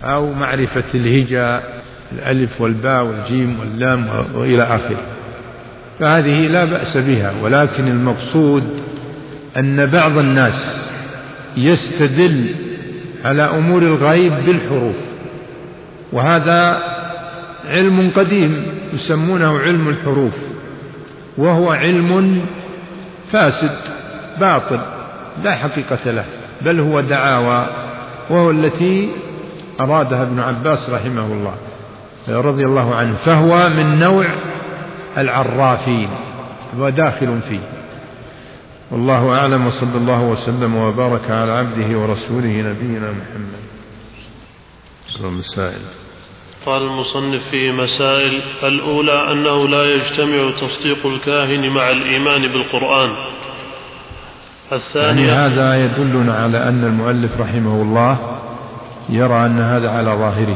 أو معرفة الهجاء الألف والباء والجيم واللام وإلى آخره، فهذه لا بأس بها، ولكن المقصود أن بعض الناس يستدل على أمور الغيب بالحروف، وهذا علم قديم يسمونه علم الحروف، وهو علم فاسد باطل لا حقيقة له، بل هو دعاوى، وهو التي أرادها ابن عباس رحمه الله رضي الله عنه، فهو من نوع العرافين وداخل فيه. والله أعلم، وصلى الله وسلم وبارك على عبده ورسوله نبينا محمد. مسائل. قال المصنف في مسائل: الأولى أنه لا يجتمع تصديق الكاهن مع الإيمان بالقرآن. الثانية، يعني هذا يدلنا على أن المؤلف رحمه الله يرى أن هذا على ظاهره،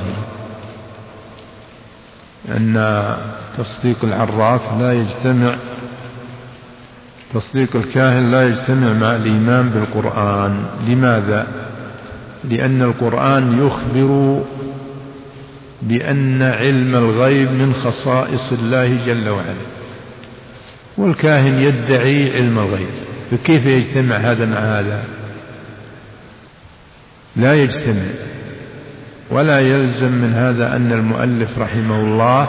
أن تصديق العراف لا يجتمع، تصديق الكاهن لا يجتمع مع الإيمان بالقرآن. لماذا؟ لأن القرآن يخبر بأن علم الغيب من خصائص الله جل وعلا، والكاهن يدعي علم الغيب، فكيف يجتمع هذا مع هذا؟ لا يجتمع. ولا يلزم من هذا أن المؤلف رحمه الله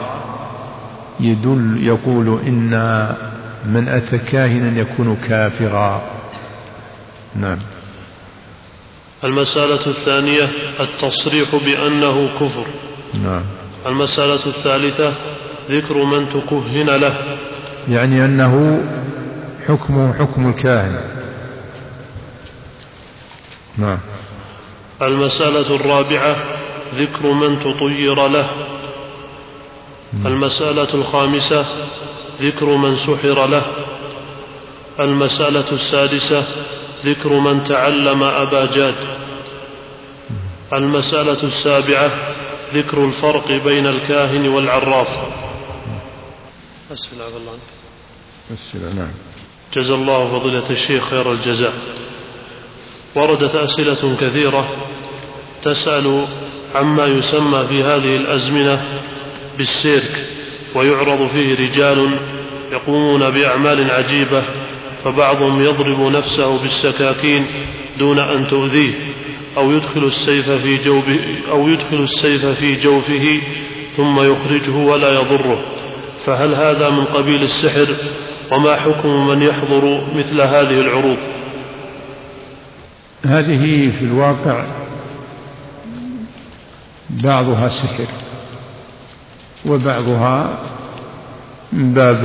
يقول إن من أتى كاهنا يكون كافرا. نعم. المسألة الثانية التصريح بأنه كفر. نعم. المسألة الثالثة ذكر من تكهن له، يعني أنه حكمه حكم الكاهن. نعم. المسألة الرابعة ذكر من تطير له. المسألة الخامسة ذكر من سحر له. المسألة السادسة ذكر من تعلم أبا جاد. المسألة السابعة ذكر الفرق بين الكاهن والعراف. أسفل عبد الله عنك. أسفل. نعم. جزا الله فضيلة الشيخ خير الجزاء. وردت أسئلة كثيرة تسأل عما يسمى في هذه الأزمنة بالسيرك، ويعرض فيه رجال يقومون بأعمال عجيبة، فبعضهم يضرب نفسه بالسكاكين دون أن تؤذيه، أو يدخل السيف في جوفه ثم يخرجه ولا يضره، فهل هذا من قبيل السحر؟ وما حكم من يحضر مثل هذه العروض؟ هذه في الواقع بعضها سحر، وبعضها من باب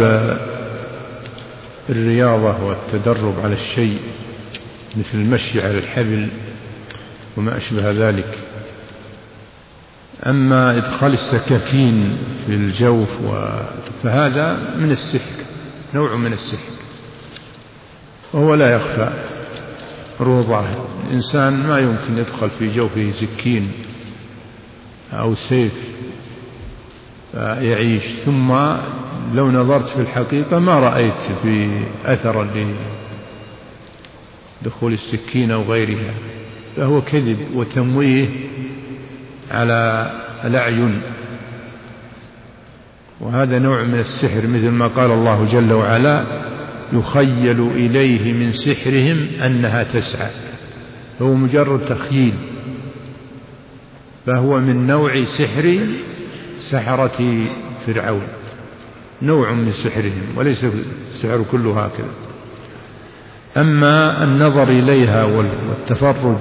الرياضة والتدرب على الشيء، مثل المشي على الحبل وما أشبه ذلك. أما إدخال السكاكين في الجوف فهذا من السحر، نوع من السحر، وهو لا يخفى روضة. الإنسان ما يمكن يدخل في جوفه سكين أو سيف يعيش، ثم لو نظرت في الحقيقة ما رأيت في أثر لدخول السكين أو غيرها، فهو كذب وتمويه على الأعين، وهذا نوع من السحر، مثل ما قال الله جل وعلا: يخيل إليه من سحرهم أنها تسعى، هو مجرد تخييل، فهو من نوع سحر سحرة فرعون، نوع من سحرهم، وليس السحر كله هكذا. أما النظر إليها والتفرج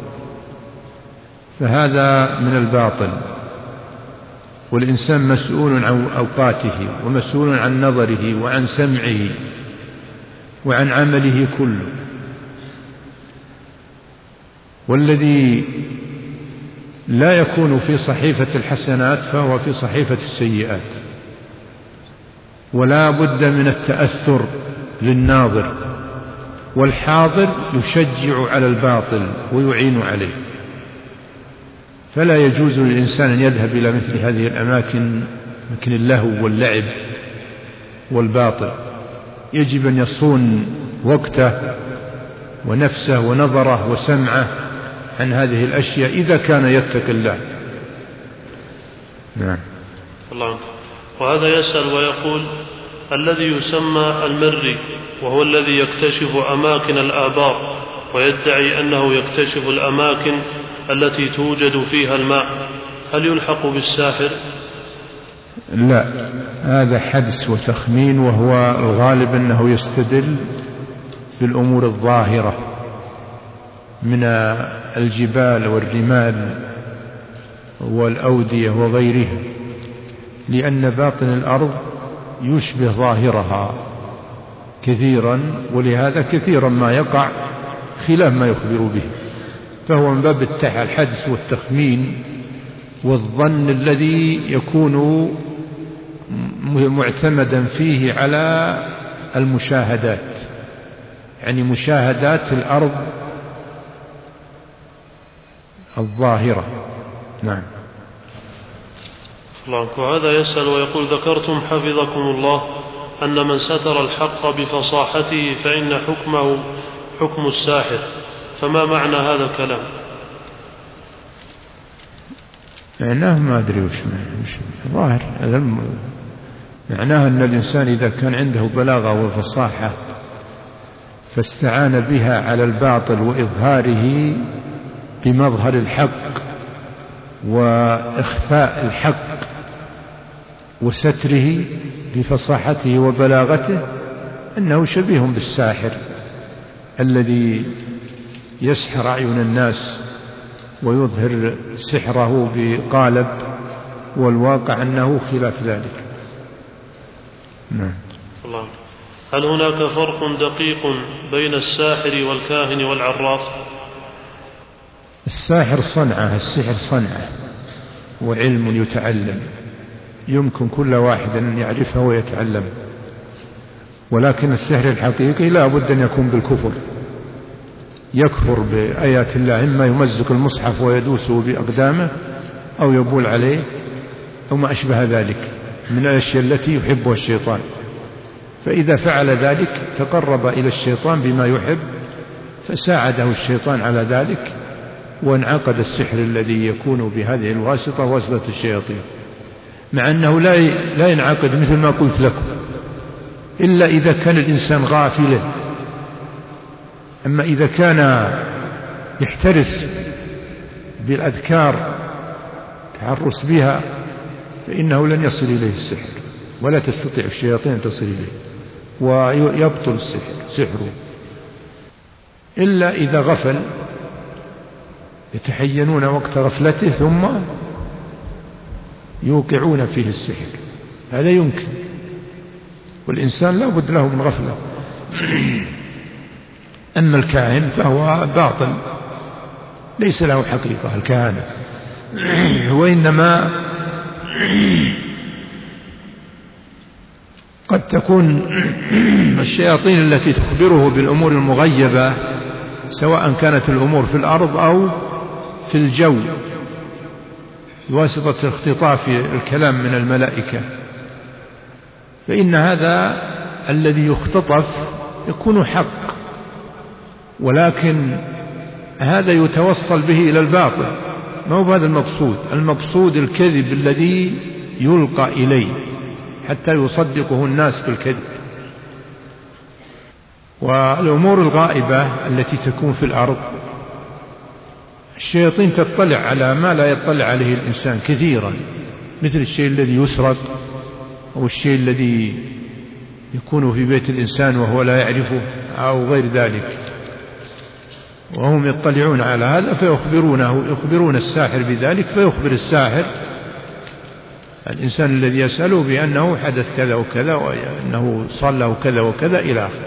فهذا من الباطل، والإنسان مسؤول عن أوقاته، ومسؤول عن نظره وعن سمعه وعن عمله كله، والذي لا يكون في صحيفة الحسنات فهو في صحيفة السيئات، ولا بد من التأثر للناظر، والحاضر يشجع على الباطل ويعين عليه، فلا يجوز للإنسان أن يذهب إلى مثل هذه الأماكن، أماكن اللهو واللعب والباطل. يجب أن يصون وقته ونفسه ونظره وسمعه عن هذه الأشياء إذا كان يتقي الله، نعم. الله عنك. وهذا يسأل ويقول: الذي يسمى المري وهو الذي يكتشف أماكن الآبار ويدعي أنه يكتشف الأماكن التي توجد فيها الماء، هل يلحق بالساحر؟ لا، هذا حدس وتخمين، وهو الغالب أنه يستدل بالأمور الظاهرة من الجبال والرمال والأودية وغيرها، لأن باطن الأرض يشبه ظاهرها كثيرا، ولهذا كثيرا ما يقع خلاف ما يخبر به، فهو من باب الحدس والتخمين والظن الذي يكون معتمدا فيه على المشاهدات، يعني مشاهدات الأرض الظاهرة. نعم. وهذا يسأل ويقول: ذكرتم حفظكم الله أن من ستر الحق بفصاحته فإن حكمه حكم الساحر، فما معنى هذا الكلام؟ معناه ما أدري وش ظاهر، معناه أن الإنسان إذا كان عنده بلاغة وفصاحة فاستعان بها على الباطل وإظهاره بمظهر الحق وإخفاء الحق وستره بفصاحته وبلاغته، أنه شبيه بالساحر الذي يسحر أعين الناس ويظهر سحره بقالب، والواقع أنه خلاف ذلك. نعم. هل هناك فرق دقيق بين الساحر والكاهن والعراف؟ الساحر صنعة، السحر صنعة وعلم يتعلم، يمكن كل واحد أن يعرفه ويتعلم، ولكن السحر الحقيقي لا بد أن يكون بالكفر، يكفر بآيات الله، إما يمزق المصحف ويدوسه بأقدامه أو يبول عليه أو ما أشبه ذلك من الأشياء التي يحبها الشيطان، فإذا فعل ذلك تقرب إلى الشيطان بما يحب، فساعده الشيطان على ذلك، وانعقد السحر الذي يكون بهذه الواسطة، واسطة الشياطين، مع أنه لا ينعقد مثل ما قلت لكم إلا إذا كان الإنسان غافلا. أما إذا كان يحترس بالأذكار تحرس بها فإنه لن يصل إليه السحر، ولا تستطيع الشياطين أن تصل إليه، ويبطل سحره، إلا إذا غفل، يتحينون وقت غفلته ثم يوقعون فيه السحر، هذا يمكن، والإنسان لا بد له من غفلة. أما الكاهن فهو باطل، ليس له حقيقة الكهانة، وإنما قد تكون الشياطين التي تخبره بالأمور المغيبة، سواء كانت الأمور في الأرض أو في الجو، بواسطة اختطاف الكلام من الملائكة، فإن هذا الذي يختطف يكون حق، ولكن هذا يتوصل به إلى الباطل، ما هو هذا المقصود، المقصود الكذب الذي يلقى إليه حتى يصدقه الناس بالكذب. والأمور الغائبة التي تكون في الأرض الشياطين تطلع على ما لا يطلع عليه الإنسان كثيرا، مثل الشيء الذي يسرق، أو الشيء الذي يكون في بيت الإنسان وهو لا يعرفه، أو غير ذلك، وهم يطلعون على هذا فيخبرونه، يخبرون الساحر بذلك، فيخبر الساحر الإنسان الذي يسأله بأنه حدث كذا وكذا، وأنه صار له كذا وكذا إلى آخره.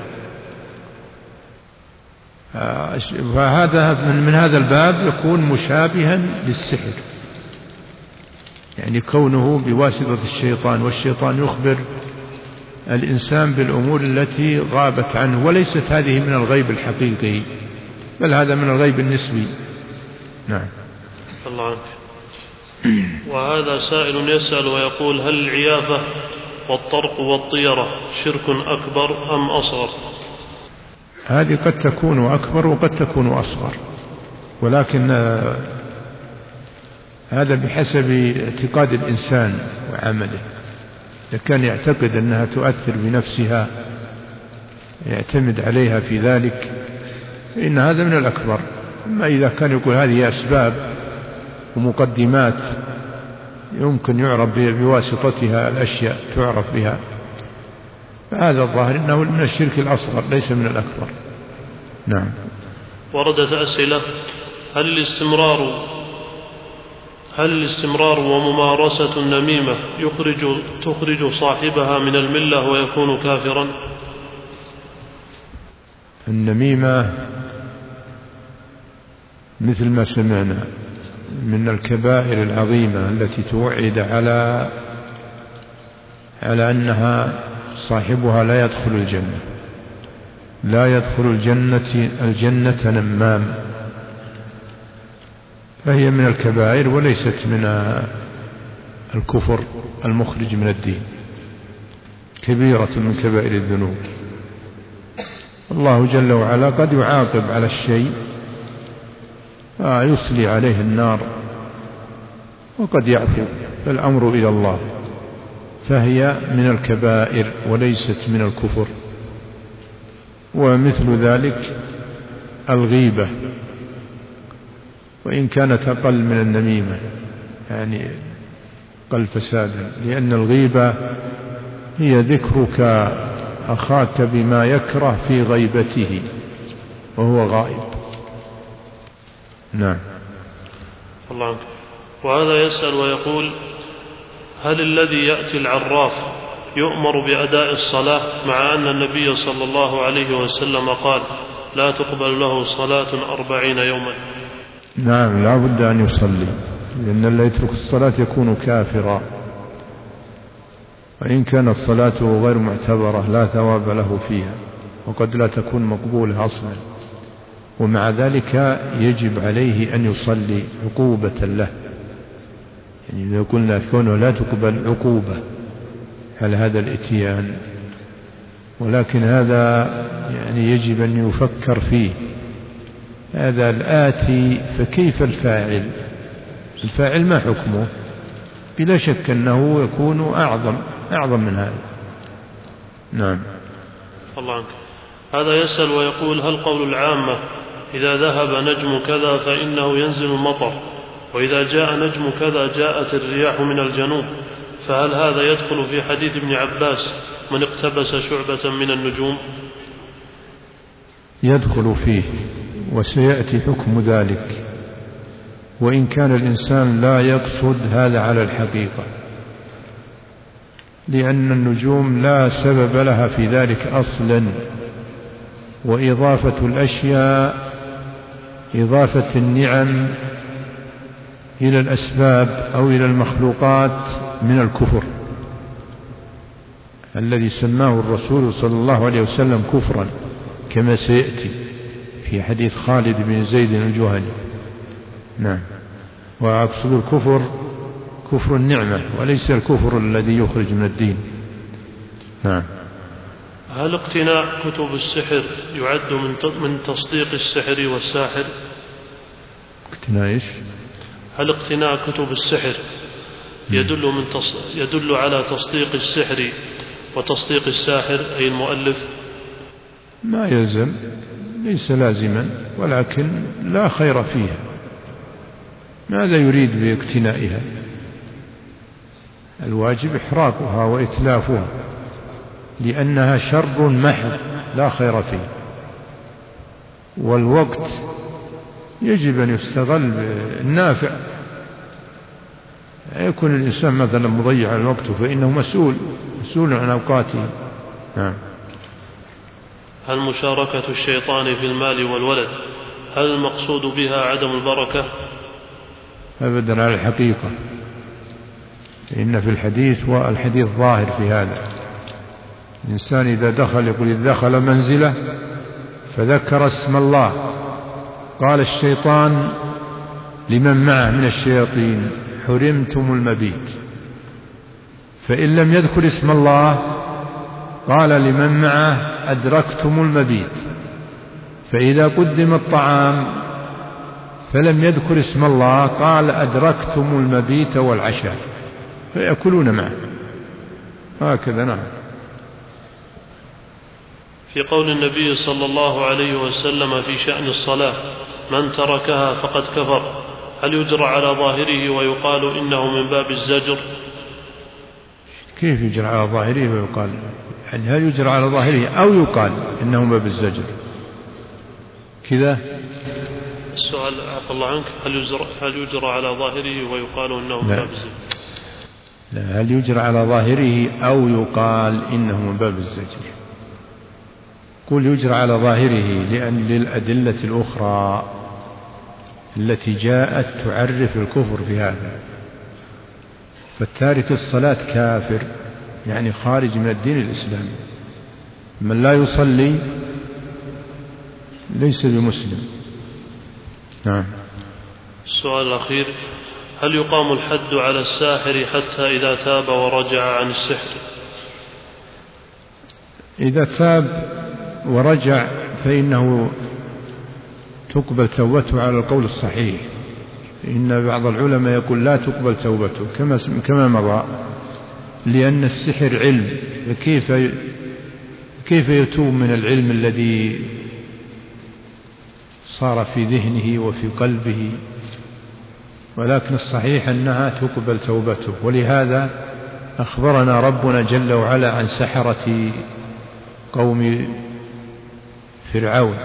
فهذا من هذا الباب يكون مشابها للسحر، يعني كونه بواسطة الشيطان، والشيطان يخبر الإنسان بالأمور التي غابت عنه، وليست هذه من الغيب الحقيقي، بل هذا من الغيب النسبي. نعم. الله عنك. وهذا سائل يسأل ويقول: هل العيافة والطرق والطيرة شرك أكبر أم أصغر؟ هذه قد تكون أكبر وقد تكون أصغر، ولكن هذا بحسب اعتقاد الإنسان وعمله. إذا كان يعتقد أنها تؤثر بنفسها يعتمد عليها في ذلك فإن هذا من الأكبر. أما إذا كان يقول هذه أسباب ومقدمات يمكن يعرف بواسطتها الأشياء تعرف بها، فهذا الظاهر أنه من الشرك الأصغر ليس من الأكبر. نعم. وردت أسئلة: هل الاستمرار وممارسة النميمة تخرج صاحبها من الملة ويكون كافرا؟ النميمة مثل ما سمعنا من الكبائر العظيمة التي توعد على أنها صاحبها لا يدخل الجنة، لا يدخل الجنة نمام، فهي من الكبائر وليست من الكفر المخرج من الدين، كبيرة من كبائر الذنوب. الله جل وعلا قد يعاقب على الشيء يصلي عليه النار وقد يعفو، فالأمر إلى الله، فهي من الكبائر وليست من الكفر. ومثل ذلك الغيبة وإن كانت أقل من النميمة، يعني أقل فسادا، لأن الغيبة هي ذكرك أخاك بما يكره في غيبته وهو غائب. نعم. الله عنك. وهذا يسأل ويقول: هل الذي يأتي العراف يؤمر بأداء الصلاة مع أن النبي صلى الله عليه وسلم قال لا تقبل له صلاة 40 يوما؟ نعم، لا بد أن يصلي، لأن الذي يترك الصلاة يكون كافرا، وإن كانت صلاته غير معتبرة لا ثواب له فيها وقد لا تكون مقبولة أصلا، ومع ذلك يجب عليه أن يصلي عقوبة له. يعني إذا قلنا كونه لا تقبل عقوبة على هذا الإتيان، ولكن هذا يعني يجب أن يفكر فيه. هذا الآتي فكيف الفاعل؟ الفاعل ما حكمه؟ بلا شك أنه يكون أعظم من هذا. نعم. الله عنك. هذا يسأل ويقول: هل قول العامة إذا ذهب نجم كذا فإنه ينزل المطر، وإذا جاء نجم كذا جاءت الرياح من الجنوب، فهل هذا يدخل في حديث ابن عباس من اقتبس شعبة من النجوم؟ يدخل فيه، وسيأتي حكم ذلك، وإن كان الإنسان لا يقصد هذا على الحقيقة، لأن النجوم لا سبب لها في ذلك أصلا، وإضافة الأشياء، إضافة النعم إلى الأسباب أو إلى المخلوقات من الكفر الذي سماه الرسول صلى الله عليه وسلم كفرا، كما سيأتي في حديث خالد بن زيد الجهني. نعم. وأقصد الكفر كفر النعمة وليس الكفر الذي يخرج من الدين. نعم. هل اقتناء كتب السحر يعد من تصديق السحر والساحر؟ اقتناء إيش؟ هل اقتناء كتب السحر يدل على تصديق السحر وتصديق الساحر أي المؤلف؟ ما يلزم، ليس لازما، ولكن لا خير فيها. ماذا يريد باقتنائها؟ الواجب إحراقها وإتلافها، لأنها شر محض لا خير فيه. والوقت يجب أن يستغل بالنافع. يكون الإنسان مثلا مضيع الوقت فإنه مسؤول عن أوقاته. نعم. هل مشاركة الشيطان في المال والولد هل المقصود بها عدم البركة؟ أبدا، على الحقيقة، إن في الحديث، والحديث ظاهر في هذا، الإنسان إذا دخل يقول إذا دخل منزله فذكر اسم الله قال الشيطان لمن معه من الشياطين حرمتم المبيت، فإن لم يذكر اسم الله قال لمن معه أدركتم المبيت، فإذا قدم الطعام فلم يذكر اسم الله قال أدركتم المبيت والعشاء، فيأكلون معه هكذا. نعم. في قول النبي صلى الله عليه وسلم في شأن الصلاة من تركها فقد كفر، هل يجرى على ظاهره ويقال إنه من باب الزجر؟ كيف يجرى على ظاهره ويقال؟ يعني هل يجرى على ظاهره أو يقال إنه من باب الزجر كذا؟ السؤال عفى الله عنك، هل يجرى على ظاهره ويقال إنه من باب الزجر؟ لا، هل يجرى على ظاهره أو يقال إنه من باب الزجر؟ قل يجرى على ظاهره لأن للأدلة الأخرى التي جاءت تعرف الكفر في هذا. فالتارك الصلاة كافر يعني خارج من الدين الإسلامي. من لا يصلي ليس بمسلم. نعم. السؤال الأخير، هل يقام الحد على الساحر حتى إذا تاب ورجع عن السحر؟ إذا تاب ورجع فإنه تقبل توبته على القول الصحيح. إن بعض العلماء يقول لا تقبل توبته كما مضى، لأن السحر علم، كيف يتوب من العلم الذي صار في ذهنه وفي قلبه؟ ولكن الصحيح أنها تقبل توبته. ولهذا أخبرنا ربنا جل وعلا عن سحرة قوم فرعون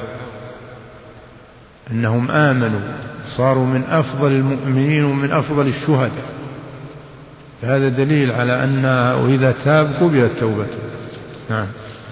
أنهم آمنوا صاروا من أفضل المؤمنين ومن أفضل الشهداء. هذا دليل على أنه إذا تاب قبلت توبته. نعم.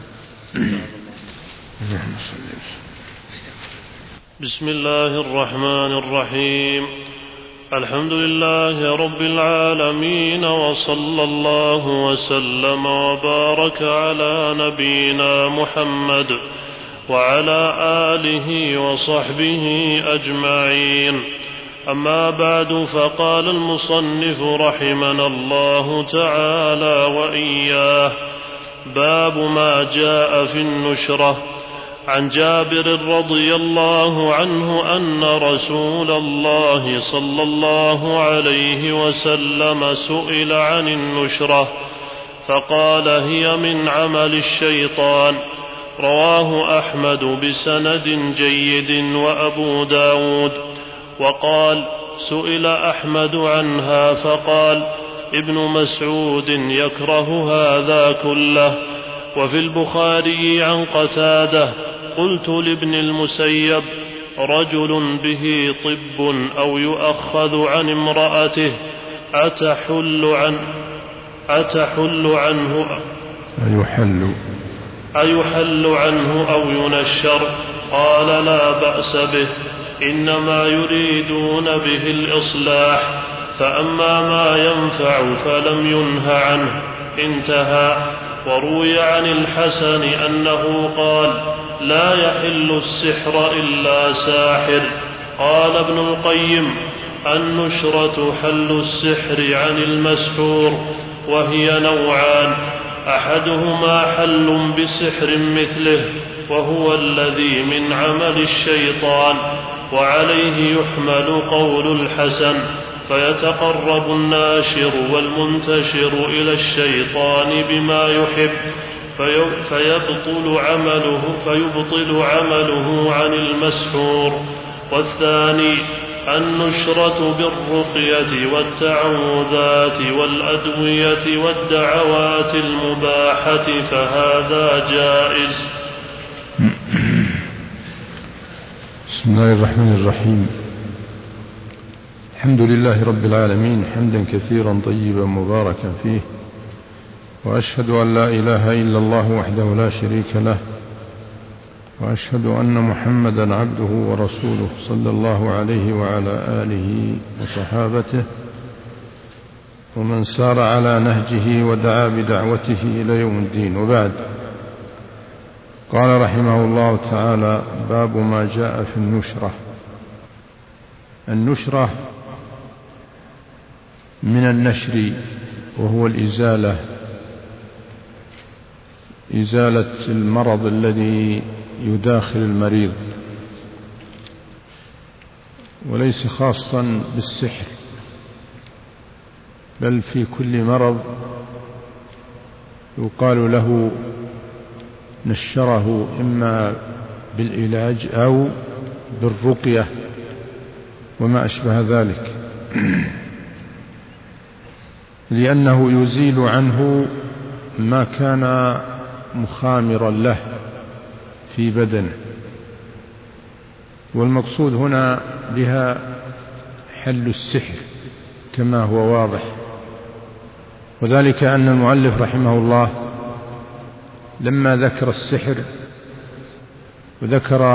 بسم الله الرحمن الرحيم. الحمد لله رب العالمين، وصلى الله وسلم وبارك على نبينا محمد وعلى آله وصحبه أجمعين. أما بعد، فقال المصنف رحمنا الله تعالى وإياه: باب ما جاء في النشرة. عن جابر رضي الله عنه أن رسول الله صلى الله عليه وسلم سئل عن النشرة فقال: هي من عمل الشيطان. رواه أحمد بسند جيد وأبو داود. وقال: سئل أحمد عنها فقال: ابن مسعود يكره هذا كله. وفي البخاري عن قتادة: قلت لابن المسيب: رجل به طب أو يؤخذ عن امرأته أيحل عنه أو ينشر؟ قال: لا بأس به، إنما يريدون به الإصلاح، فأما ما ينفع فلم ينه عنه. انتهى. وروي عن الحسن أنه قال: لا يحل السحر إلا ساحر. قال ابن القيم: النشرة حل السحر عن المسحور، وهي نوعان: أحدهما حل بسحر مثله، وهو الذي من عمل الشيطان، وعليه يحمل قول الحسن، فيتقرب الناشر والمنتشر إلى الشيطان بما يحب فيبطل عمله عن المسحور. والثاني النشرة بالرقية والتعوذات والأدوية والدعوات المباحة، فهذا جائز. بسم الله الرحمن الرحيم. الحمد لله رب العالمين، حمدا كثيرا طيبا مباركا فيه، وأشهد أن لا إله إلا الله وحده لا شريك له، وأشهد أن محمدا عبده ورسوله صلى الله عليه وعلى آله وصحابته ومن سار على نهجه ودعا بدعوته إلى يوم الدين. وبعد، قال رحمه الله تعالى: باب ما جاء في النشرة. النشرة من النشر، وهو إزالة المرض الذي يداخل المريض. وليس خاصا بالسحر، بل في كل مرض يقال له نشره إما بالعلاج أو بالرقية وما أشبه ذلك، لأنه يزيل عنه ما كان مخامرا له في بدنه. والمقصود هنا بها حل السحر كما هو واضح، وذلك أن المؤلف رحمه الله لما ذكر السحر وذكر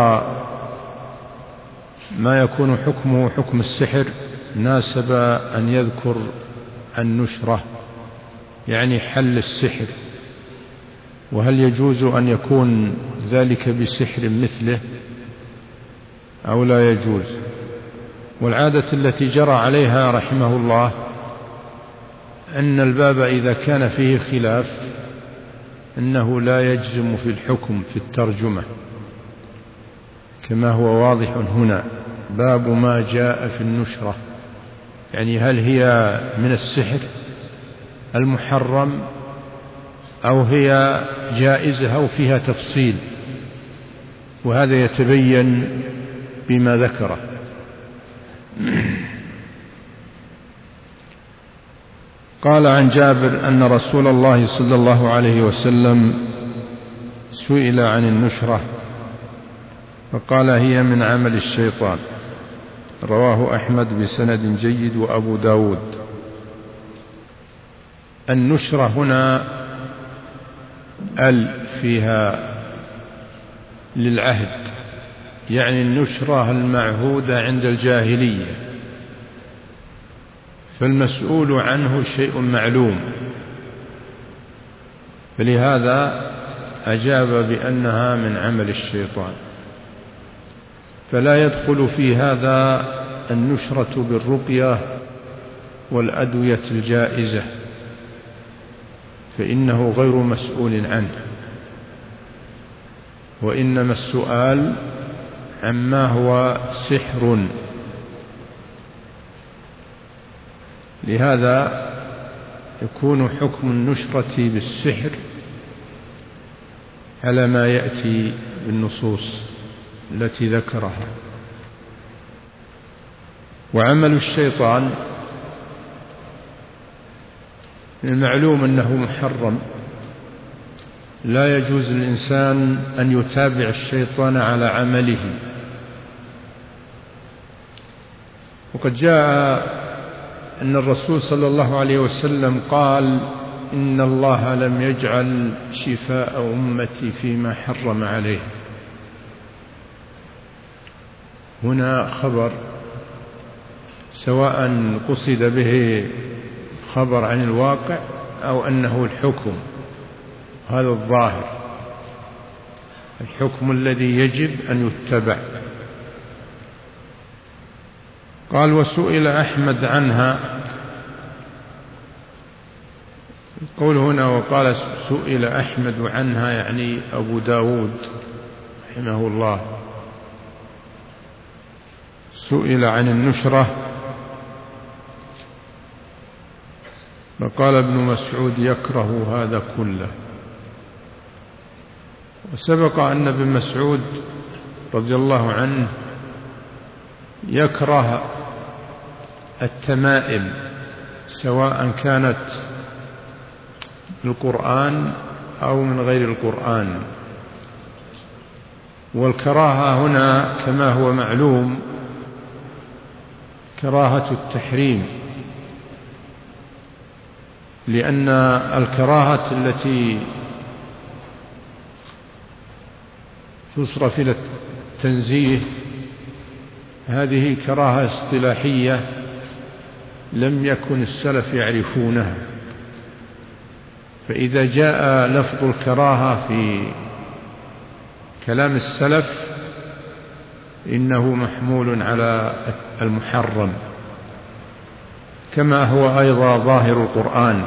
ما يكون حكمه حكم السحر ناسب أن يذكر النشرة، يعني حل السحر، وهل يجوز أن يكون ذلك بسحر مثله أو لا يجوز. والعادة التي جرى عليها رحمه الله أن الباب إذا كان فيه خلاف أنه لا يجزم في الحكم في الترجمة، كما هو واضح هنا. باب ما جاء في النشرة، يعني هل هي من السحر المحرم أو هي جائزة أو فيها تفصيل، وهذا يتبين بما ذكره. قال عن جابر أن رسول الله صلى الله عليه وسلم سئل عن النشرة فقال هي من عمل الشيطان، رواه أحمد بسند جيد وأبو داود. النشرة هنا فيها للعهد، يعني النشرة المعهودة عند الجاهلية، فالمسؤول عنه شيء معلوم، فلهذا أجاب بأنها من عمل الشيطان. فلا يدخل في هذا النشرة بالرقية والأدوية الجائزة، فإنه غير مسؤول عنه، وإنما السؤال عما هو سحر. لهذا يكون حكم النشرة بالسحر على ما يأتي بالنصوص التي ذكرها. وعمل الشيطان المعلوم أنه محرم، لا يجوز للإنسان أن يتابع الشيطان على عمله. وقد جاء أن الرسول صلى الله عليه وسلم قال إن الله لم يجعل شفاء أمتي فيما حرم عليه. هنا خبر، سواء قصد به خبر عن الواقع أو أنه الحكم، هذا الظاهر، الحكم الذي يجب أن يتبع. قال وسئل أحمد عنها، قول هنا وقال سئل أحمد عنها يعني أبو داود رحمه الله، سئل عن النشرة فقال ابن مسعود يكره هذا كله. وسبق أن ابن مسعود رضي الله عنه يكره التمائم سواء كانت بالقرآن أو من غير القرآن. والكراهة هنا كما هو معلوم كراهة التحريم، لأن الكراهة التي تصرف إلى التنزيه هذه كراهة اصطلاحية لم يكن السلف يعرفونها، فإذا جاء لفظ الكراهة في كلام السلف إنه محمول على المحرم، كما هو أيضا ظاهر القرآن.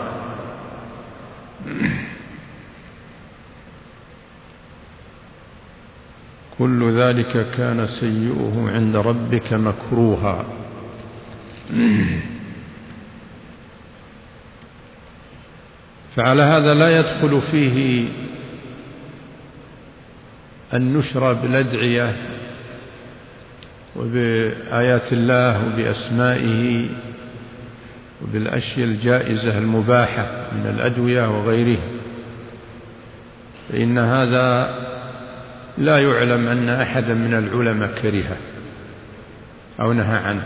كل ذلك كان سيئه عند ربك مكروها. فعلى هذا لا يدخل فيه النشر بالأدعية وبآيات الله وبأسمائه وبالأشياء الجائزة المباحة من الأدوية وغيره، فإن هذا لا يعلم أن أحدا من العلماء كرهه أو نهى عنه.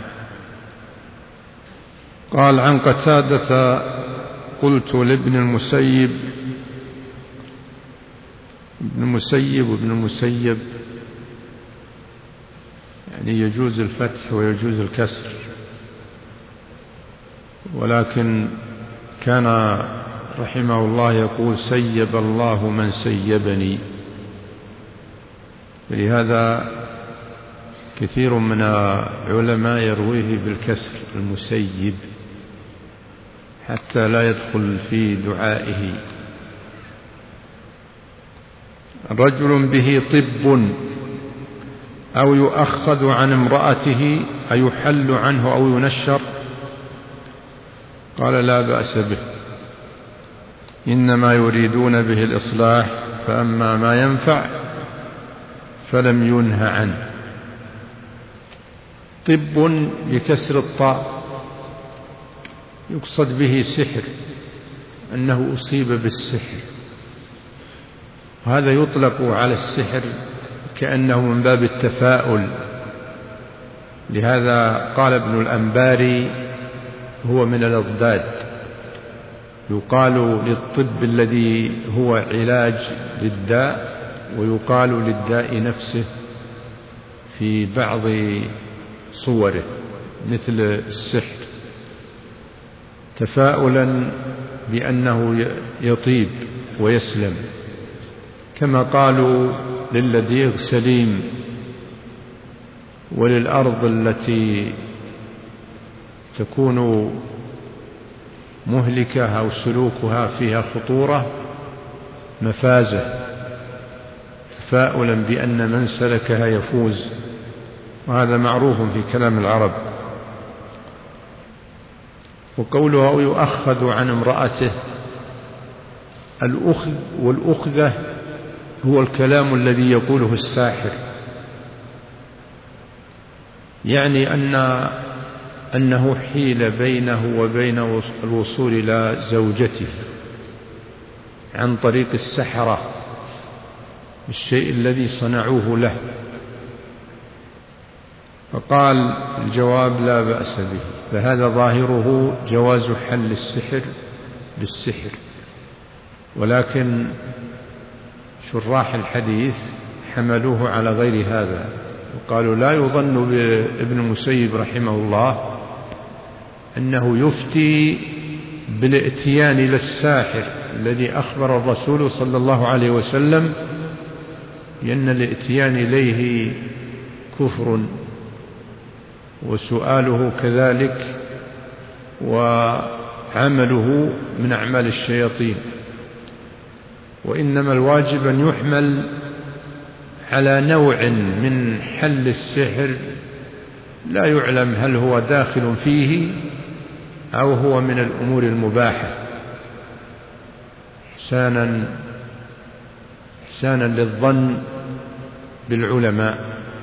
قال عن قتادة قلت لابن المسيب، ابن المسيب وابن المسيب يعني يجوز الفتح ويجوز الكسر، ولكن كان رحمه الله يقول سيب الله من سيبني، ولهذا كثير من العلماء يرويه بالكسر المسيب حتى لا يدخل في دعائه. رجل به طب أو يؤخذ عن امرأته أيحل عنه أو ينشر؟ قال لا بأس به، إنما يريدون به الإصلاح، فأما ما ينفع فلم ينه عنه. طب بكسر الطاء يقصد به سحر، أنه أصيب بالسحر، وهذا يطلق على السحر كأنه من باب التفاؤل. لهذا قال ابن الأنباري هو من الأضداد، يقال للطب الذي هو علاج للداء، ويقال للداء نفسه في بعض صوره مثل السحر، تفاؤلا بأنه يطيب ويسلم، كما قالوا للذيغ سليم، وللأرض التي تكون مهلكة أو سلوكها فيها خطورة مفازة، تفاؤلا بأن من سلكها يفوز، وهذا معروف في كلام العرب. وقوله أو يؤخذ عن امرأته، الأخذ والأخذة هو الكلام الذي يقوله الساحر، يعني أنه حيل بينه وبين الوصول إلى زوجته عن طريق السحرة الشيء الذي صنعوه له. فقال الجواب لا بأس به، فهذا ظاهره جواز حل السحر بالسحر، ولكن شراح الحديث حملوه على غير هذا، وقالوا لا يظن بابن المسيب رحمه الله أنه يفتي بالائتيان للساحر الذي أخبر الرسول صلى الله عليه وسلم بأن الائتيان إليه كفر، وسؤاله كذلك، وعمله من أعمال الشياطين. وإنما الواجب أن يحمل على نوع من حل السحر لا يعلم هل هو داخل فيه أو هو من الأمور المباحة، إحسانا للظن بالعلماء.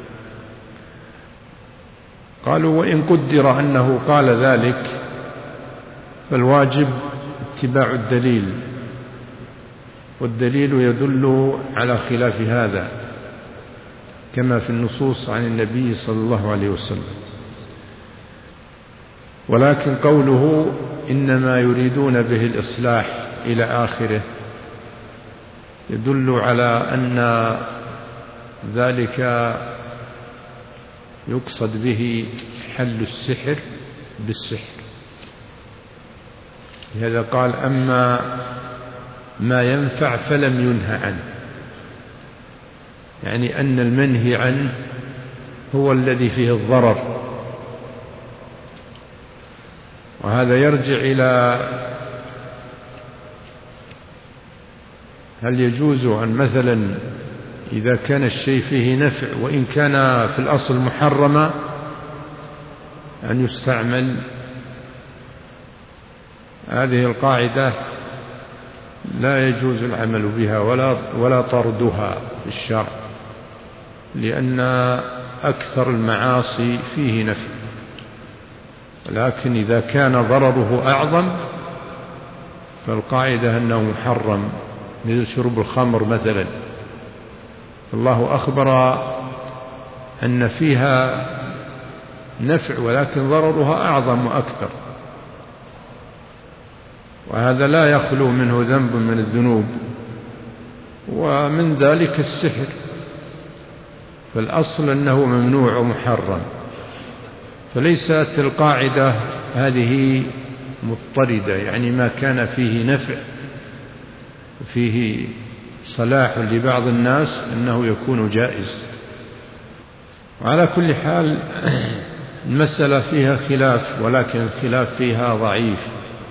قالوا وإن قدر أنه قال ذلك فالواجب اتباع الدليل، والدليل يدل على خلاف هذا كما في النصوص عن النبي صلى الله عليه وسلم. ولكن قوله إنما يريدون به الإصلاح إلى آخره يدل على أن ذلك يقصد به حل السحر بالسحر. لهذا قال أما ما ينفع فلم ينهى عنه، يعني أن المنهي عنه هو الذي فيه الضرر. وهذا يرجع إلى هل يجوز أن مثلا إذا كان الشيء فيه نفع وإن كان في الأصل محرما أن يستعمل. هذه القاعدة لا يجوز العمل بها ولا طردها في الشرع، لأن أكثر المعاصي فيه نفع، لكن إذا كان ضرره أعظم فالقاعدة أنه محرم، مثل شرب الخمر مثلا، الله أخبر أن فيها نفع ولكن ضررها أعظم وأكثر، وهذا لا يخلو منه ذنب من الذنوب، ومن ذلك السحر، فالأصل أنه ممنوع ومحرم. فليست القاعدة هذه مضطردة، يعني ما كان فيه نفع فيه صلاح لبعض الناس أنه يكون جائز. وعلى كل حال المسألة فيها خلاف، ولكن الخلاف فيها ضعيف،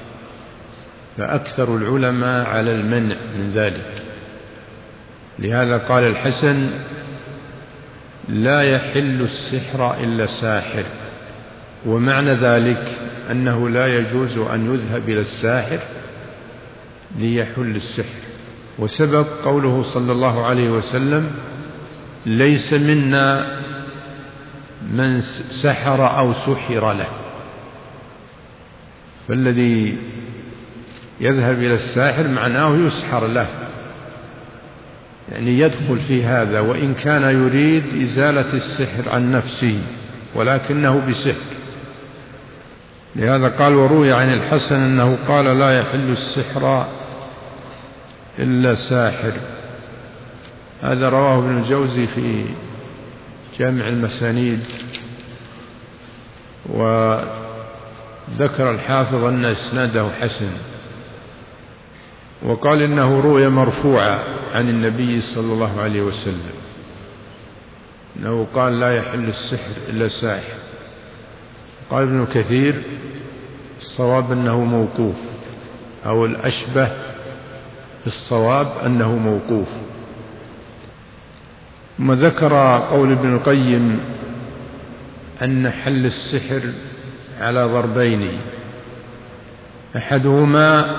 فأكثر العلماء على المنع من ذلك. لهذا قال الحسن: لا يحل السحر إلا ساحر، ومعنى ذلك أنه لا يجوز أن يذهب إلى الساحر ليحل السحر. وسبب قوله صلى الله عليه وسلم: ليس منا من سحر أو سحر له. فالذي يذهب إلى الساحر معناه يسحر له، يعني يدخل في هذا، وإن كان يريد إزالة السحر عن نفسه ولكنه بسحر. لهذا قال: وروي عن الحسن أنه قال: لا يحل السحر إلا ساحر. هذا رواه ابن الجوزي في جامع المسانيد، وذكر الحافظ أن إسناده حسن، وقال إنه روي مرفوعا عن النبي صلى الله عليه وسلم أنه قال: لا يحل السحر إلا ساحر. قال ابن كثير: الصواب أنه موقوف، أو الأشبه بالصواب أنه موقوف. ثم ذكر قول ابن القيم أن حل السحر على ضربين: أحدهما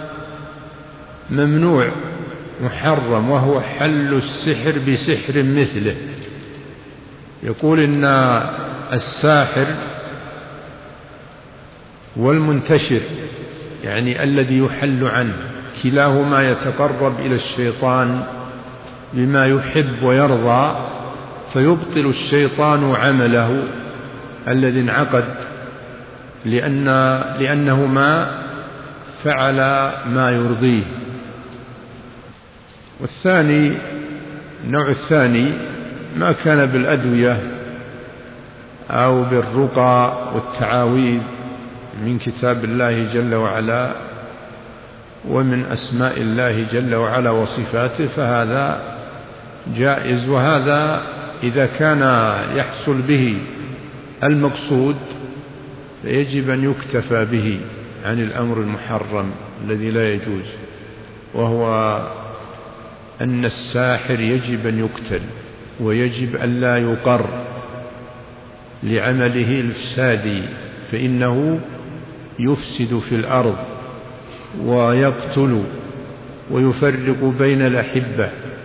ممنوع محرم، وهو حل السحر بسحر مثله. يقول إن الساحر والمنتشر، يعني الذي يحل عنه، كلاهما يتقرب إلى الشيطان بما يحب ويرضى، فيبطل الشيطان عمله الذي انعقد، لأنهما فعل ما يرضيه. والثاني، النوع الثاني، ما كان بالأدوية أو بالرقى والتعاويذ من كتاب الله جل وعلا ومن أسماء الله جل وعلا وصفاته، فهذا جائز. وهذا إذا كان يحصل به المقصود فيجب أن يكتفى به عن الأمر المحرم الذي لا يجوز، وهو أن الساحر يجب أن يقتل، ويجب أن لا يقر لعمله الفسادي، فإنه يفسد في الأرض ويقتل ويفرق بين الأحبة،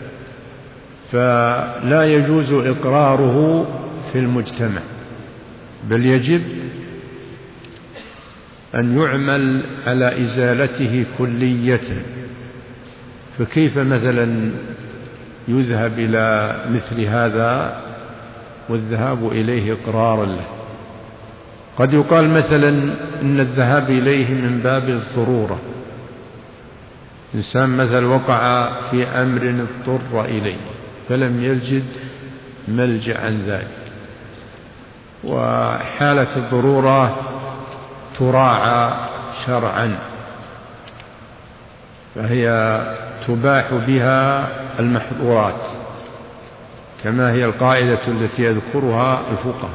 فلا يجوز إقراره في المجتمع، بل يجب أن يعمل على إزالته كلية. فكيف مثلا يذهب إلى مثل هذا والذهاب إليه إقرارا له؟ قد يقال مثلا إن الذهاب إليه من باب الضرورة، إنسان مثلا وقع في أمر اضطر إليه فلم يجد ملجأ عن ذلك، وحالة الضرورة تراعى شرعا، فهي تباح بها المحظورات، كما هي القاعدة التي يذكرها الفقهاء.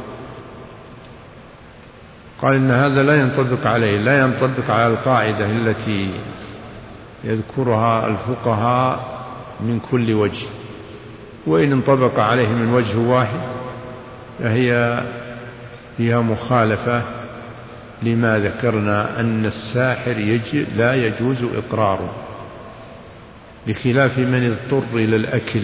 قال إن هذا لا ينطبق عليه، لا ينطبق على القاعدة التي يذكرها الفقهاء من كل وجه، وإن انطبق عليه من وجه واحد فهي فيها مخالفة لما ذكرنا أن الساحر لا يجوز إقراره، بخلاف من اضطر إلى الأكل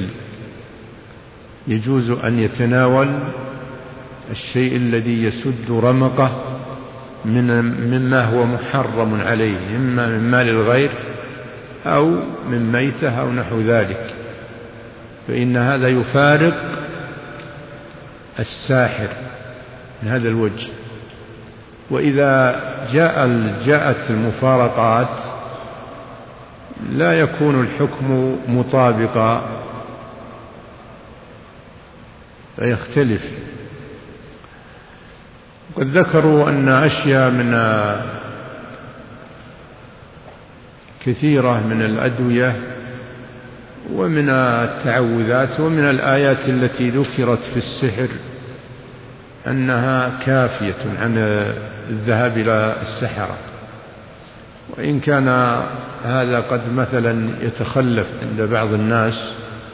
يجوز أن يتناول الشيء الذي يسد رمقه مما هو محرم عليه، إما من مال الغير أو من ميتة أو نحو ذلك، فإن هذا يفارق الساحر من هذا الوجه. وإذا جاءت المفارقات لا يكون الحكم مطابقا فيختلف. قد ذكروا أن أشياء من كثيرة من الأدوية ومن التعوذات ومن الآيات التي ذكرت في السحر أنها كافية عن الذهاب إلى السحرة، وإن كان هذا قد مثلا يتخلف عند بعض الناس،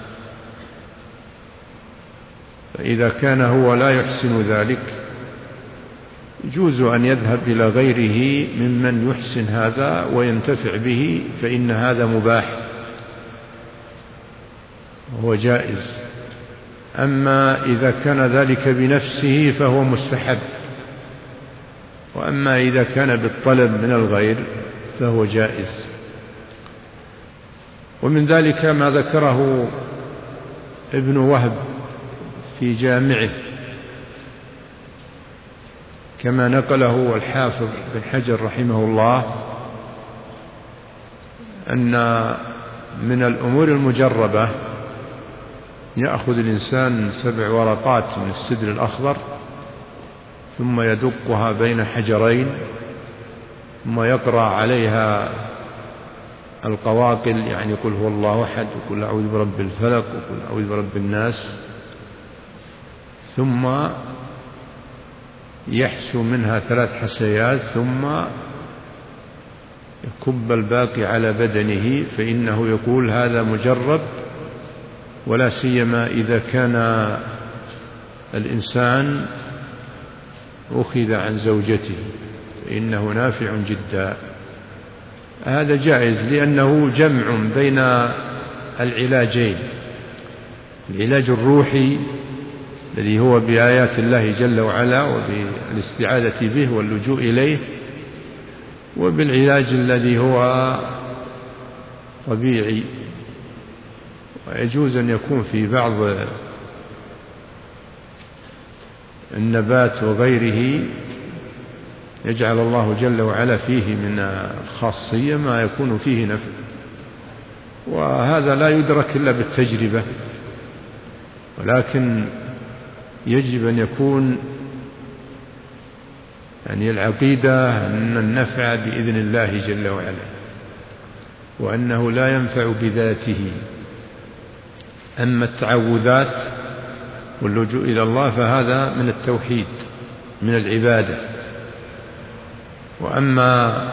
فإذا كان هو لا يحسن ذلك يجوز أن يذهب إلى غيره ممن يحسن هذا وينتفع به، فإن هذا مباح وهو جائز. أما إذا كان ذلك بنفسه فهو مستحب، وأما إذا كان بالطلب من الغير فهو جائز. ومن ذلك ما ذكره ابن وهب في جامعه كما نقله الحافظ بن حجر رحمه الله، أن من الأمور المجربة يأخذ الإنسان 7 ورقات من السدر الأخضر ثم يدقها بين حجرين ثم يقرأ عليها القواقل، يعني قل هو الله أحد وقل أعوذ برب الفلق وقل أعوذ برب الناس، ثم يحسو منها 3 حسيات ثم يكب الباقي على بدنه، فإنه يقول هذا مجرب، ولا سيما إذا كان الإنسان أخذ عن زوجته فإنه نافع جدا. هذا جائز لأنه جمع بين العلاجين، العلاج الروحي الذي هو بآيات الله جل وعلا وبالاستعاذة به واللجوء إليه، وبالعلاج الذي هو طبيعي. ويجوز أن يكون في بعض النبات وغيره يجعل الله جل وعلا فيه من الخاصية ما يكون فيه نفع، وهذا لا يدرك إلا بالتجربة، ولكن يجب أن يكون يعني العقيدة أن النفع بإذن الله جل وعلا، وأنه لا ينفع بذاته. أما التعوذات واللجوء إلى الله فهذا من التوحيد من العبادة. وأما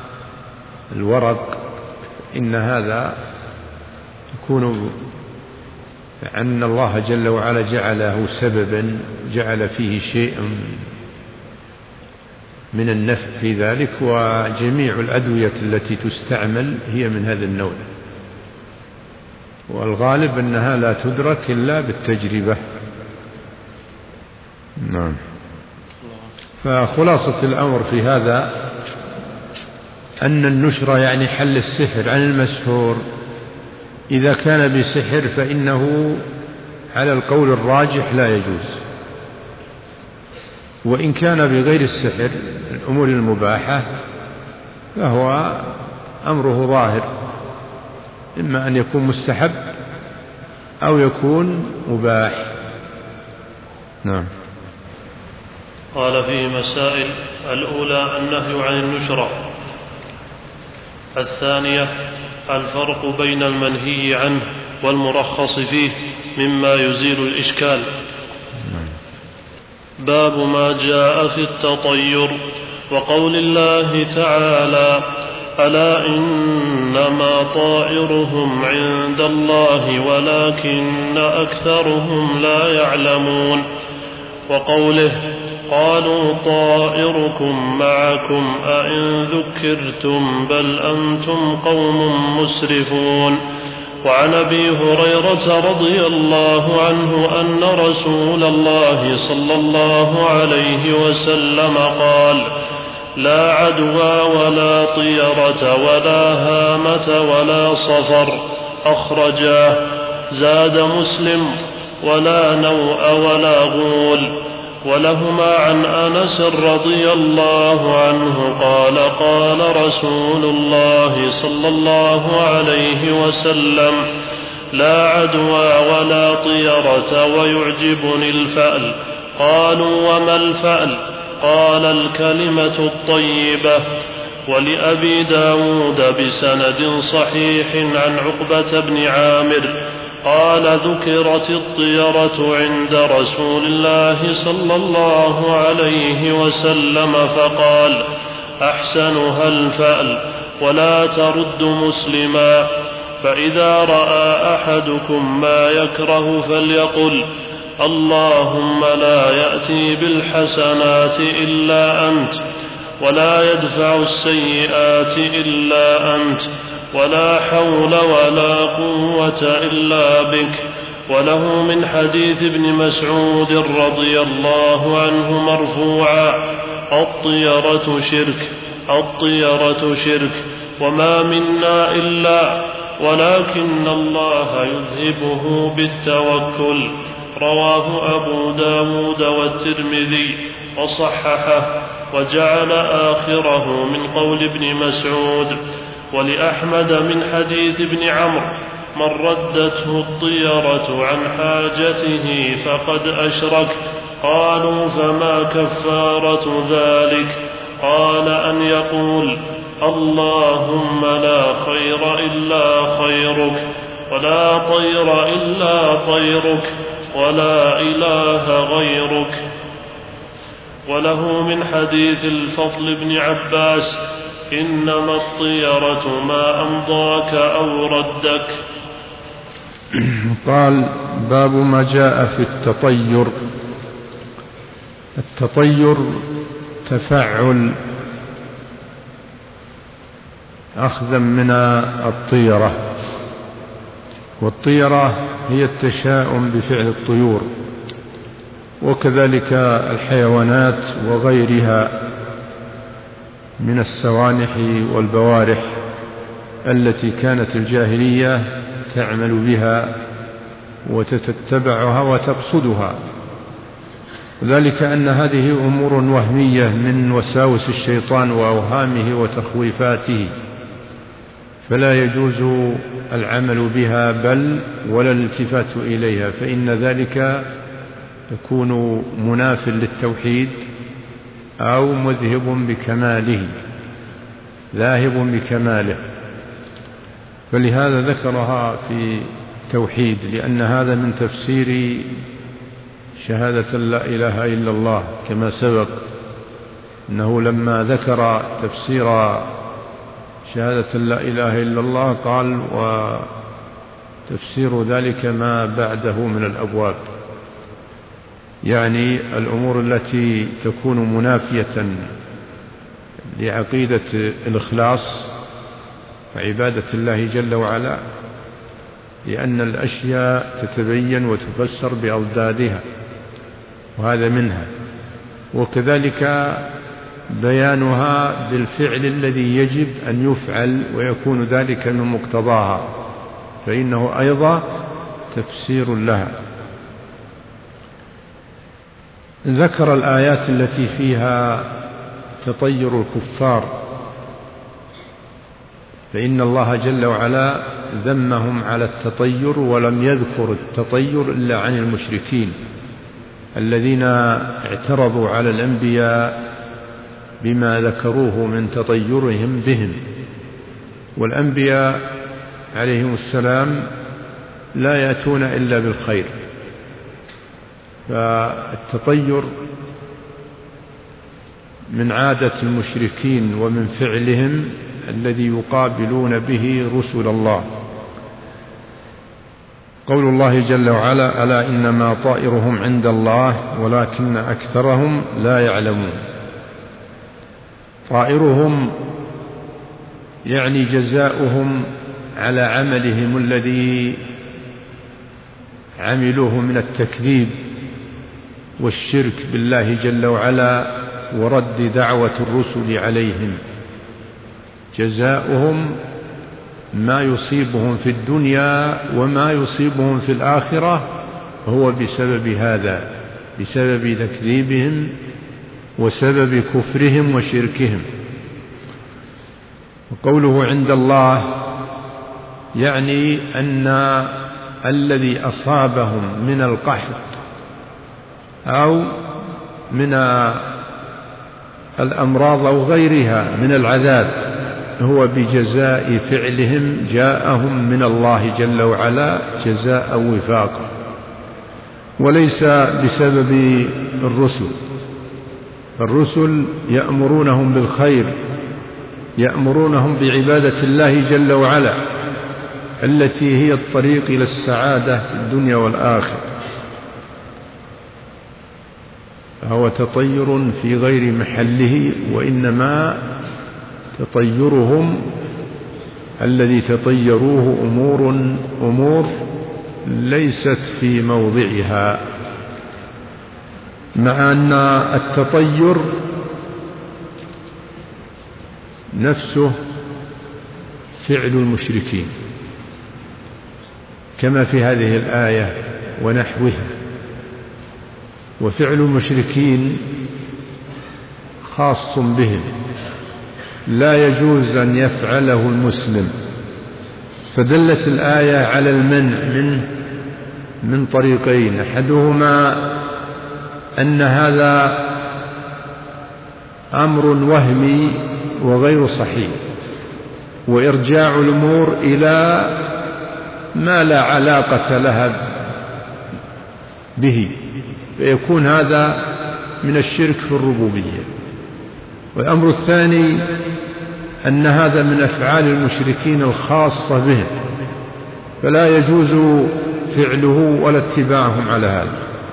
الورق إن هذا يكون أن الله جل وعلا جعله سببا، جعل فيه شيء من النفع في ذلك، وجميع الأدوية التي تستعمل هي من هذا النوع، والغالب أنها لا تدرك إلا بالتجربة. نعم. فخلاصة الأمر في هذا أن النشر يعني حل السحر عن المسحور، إذا كان بسحر فإنه على القول الراجح لا يجوز، وإن كان بغير السحر الأمور المباحة فهو أمره ظاهر، إما أن يكون مستحب أو يكون مباح. نعم. قال فيه مسائل: الأولى النهي عن النشرة. الثانية الفرق بين المنهي عنه والمرخص فيه مما يزيل الإشكال. باب ما جاء في التطير وقول الله تعالى: ألا إنما طائرهم عند الله ولكن أكثرهم لا يعلمون. وقوله قالوا طائركم معكم أئن ذكرتم بل أنتم قوم مسرفون. وعن أبي هريرة رضي الله عنه أن رسول الله صلى الله عليه وسلم قال لا عدوى ولا طيرة ولا هامة ولا صفر، أخرجاه. زاد مسلم ولا نوء ولا غول. ولهما عن أنس رضي الله عنه قال قال رسول الله صلى الله عليه وسلم لا عدوى ولا طيرة ويعجبني الفأل. قالوا وما الفأل؟ قال الكلمة الطيبة. ولأبي داود بسند صحيح عن عقبة بن عامر قال ذكرت الطيرة عند رسول الله صلى الله عليه وسلم فقال أحسنها الفأل ولا ترد مسلما. فإذا رأى أحدكم ما يكره فليقل اللهم لا يأتي بالحسنات إلا أنت ولا يدفع السيئات إلا أنت ولا حول ولا قوة إلا بك. وله من حديث ابن مسعود رضي الله عنه مرفوعا الطيرة شرك وما منا إلا ولكن الله يذهبه بالتوكل. رواه أبو داود والترمذي وصححه وجعل آخره من قول ابن مسعود. ولأحمد من حديث ابن عمرو من ردته الطيرة عن حاجته فقد أشرك. قالوا فما كفارة ذلك؟ قال أن يقول اللهم لا خير إلا خيرك ولا طير إلا طيرك ولا إله غيرك. وله من حديث الفضل بن عباس إنما الطيرة ما أمضاك أو ردك. قال باب ما جاء في التطير. التطير تفعل أخذا من الطيرة، والطيرة هي التشاؤم بفعل الطيور، وكذلك الحيوانات وغيرها من السوانح والبوارح التي كانت الجاهلية تعمل بها وتتبعها وتقصدها، وذلك أن هذه أمور وهمية من وساوس الشيطان وأوهامه وتخويفاته، فلا يجوز العمل بها بل ولا الالتفات إليها، فإن ذلك يكون مناف للتوحيد أو مذهب بكماله، ذاهب بكماله. فلهذا ذكرها في التوحيد، لأن هذا من تفسير شهادة لا إله إلا الله، كما سبق أنه لما ذكر تفسير شهادة لا إله إلا الله قال وتفسير ذلك ما بعده من الأبواب، يعني الأمور التي تكون منافية لعقيدة الإخلاص وعبادة الله جل وعلا، لأن الأشياء تتبين وتفسر بأضدادها، وهذا منها. وكذلك بيانها بالفعل الذي يجب أن يفعل ويكون ذلك من مقتضاها، فإنه أيضا تفسير لها. ذكر الآيات التي فيها تطير الكفار، فإن الله جل وعلا ذمهم على التطير، ولم يذكر التطير إلا عن المشركين الذين اعترضوا على الأنبياء بما ذكروه من تطيرهم بهم. والأنبياء عليهم السلام لا يأتون إلا بالخير، فالتطير من عادة المشركين ومن فعلهم الذي يقابلون به رسل الله. قول الله جل وعلا: ألا إنما طائرهم عند الله ولكن أكثرهم لا يعلمون. طائرهم يعني جزاؤهم على عملهم الذي عملوه من التكذيب والشرك بالله جل وعلا ورد دعوة الرسل عليهم. جزاؤهم ما يصيبهم في الدنيا وما يصيبهم في الآخرة هو بسبب هذا، بسبب تكذيبهم وسبب كفرهم وشركهم. وقوله عند الله يعني أن الذي أصابهم من القحط أو من الأمراض أو غيرها من العذاب هو بجزاء فعلهم جاءهم من الله جل وعلا جزاء وفاقا، وليس بسبب الرسل. الرسل يأمرونهم بالخير، يأمرونهم بعبادة الله جل وعلا التي هي الطريق إلى السعادة في الدنيا والآخرة. فهو تطير في غير محله، وإنما تطيرهم الذي تطيروه أمور ليست في موضعها، مع أن التطير نفسه فعل المشركين كما في هذه الآية ونحوها. وفعل المشركين خاص بهم، لا يجوز أن يفعله المسلم. فدلت الآية على المنع من طريقين: أحدهما أن هذا أمر وهمي وغير صحيح، وإرجاع الأمور إلى ما لا علاقة لها به، فيكون هذا من الشرك في الربوبية. والأمر الثاني أن هذا من أفعال المشركين الخاصة به، فلا يجوز فعله ولا اتباعهم على هذا.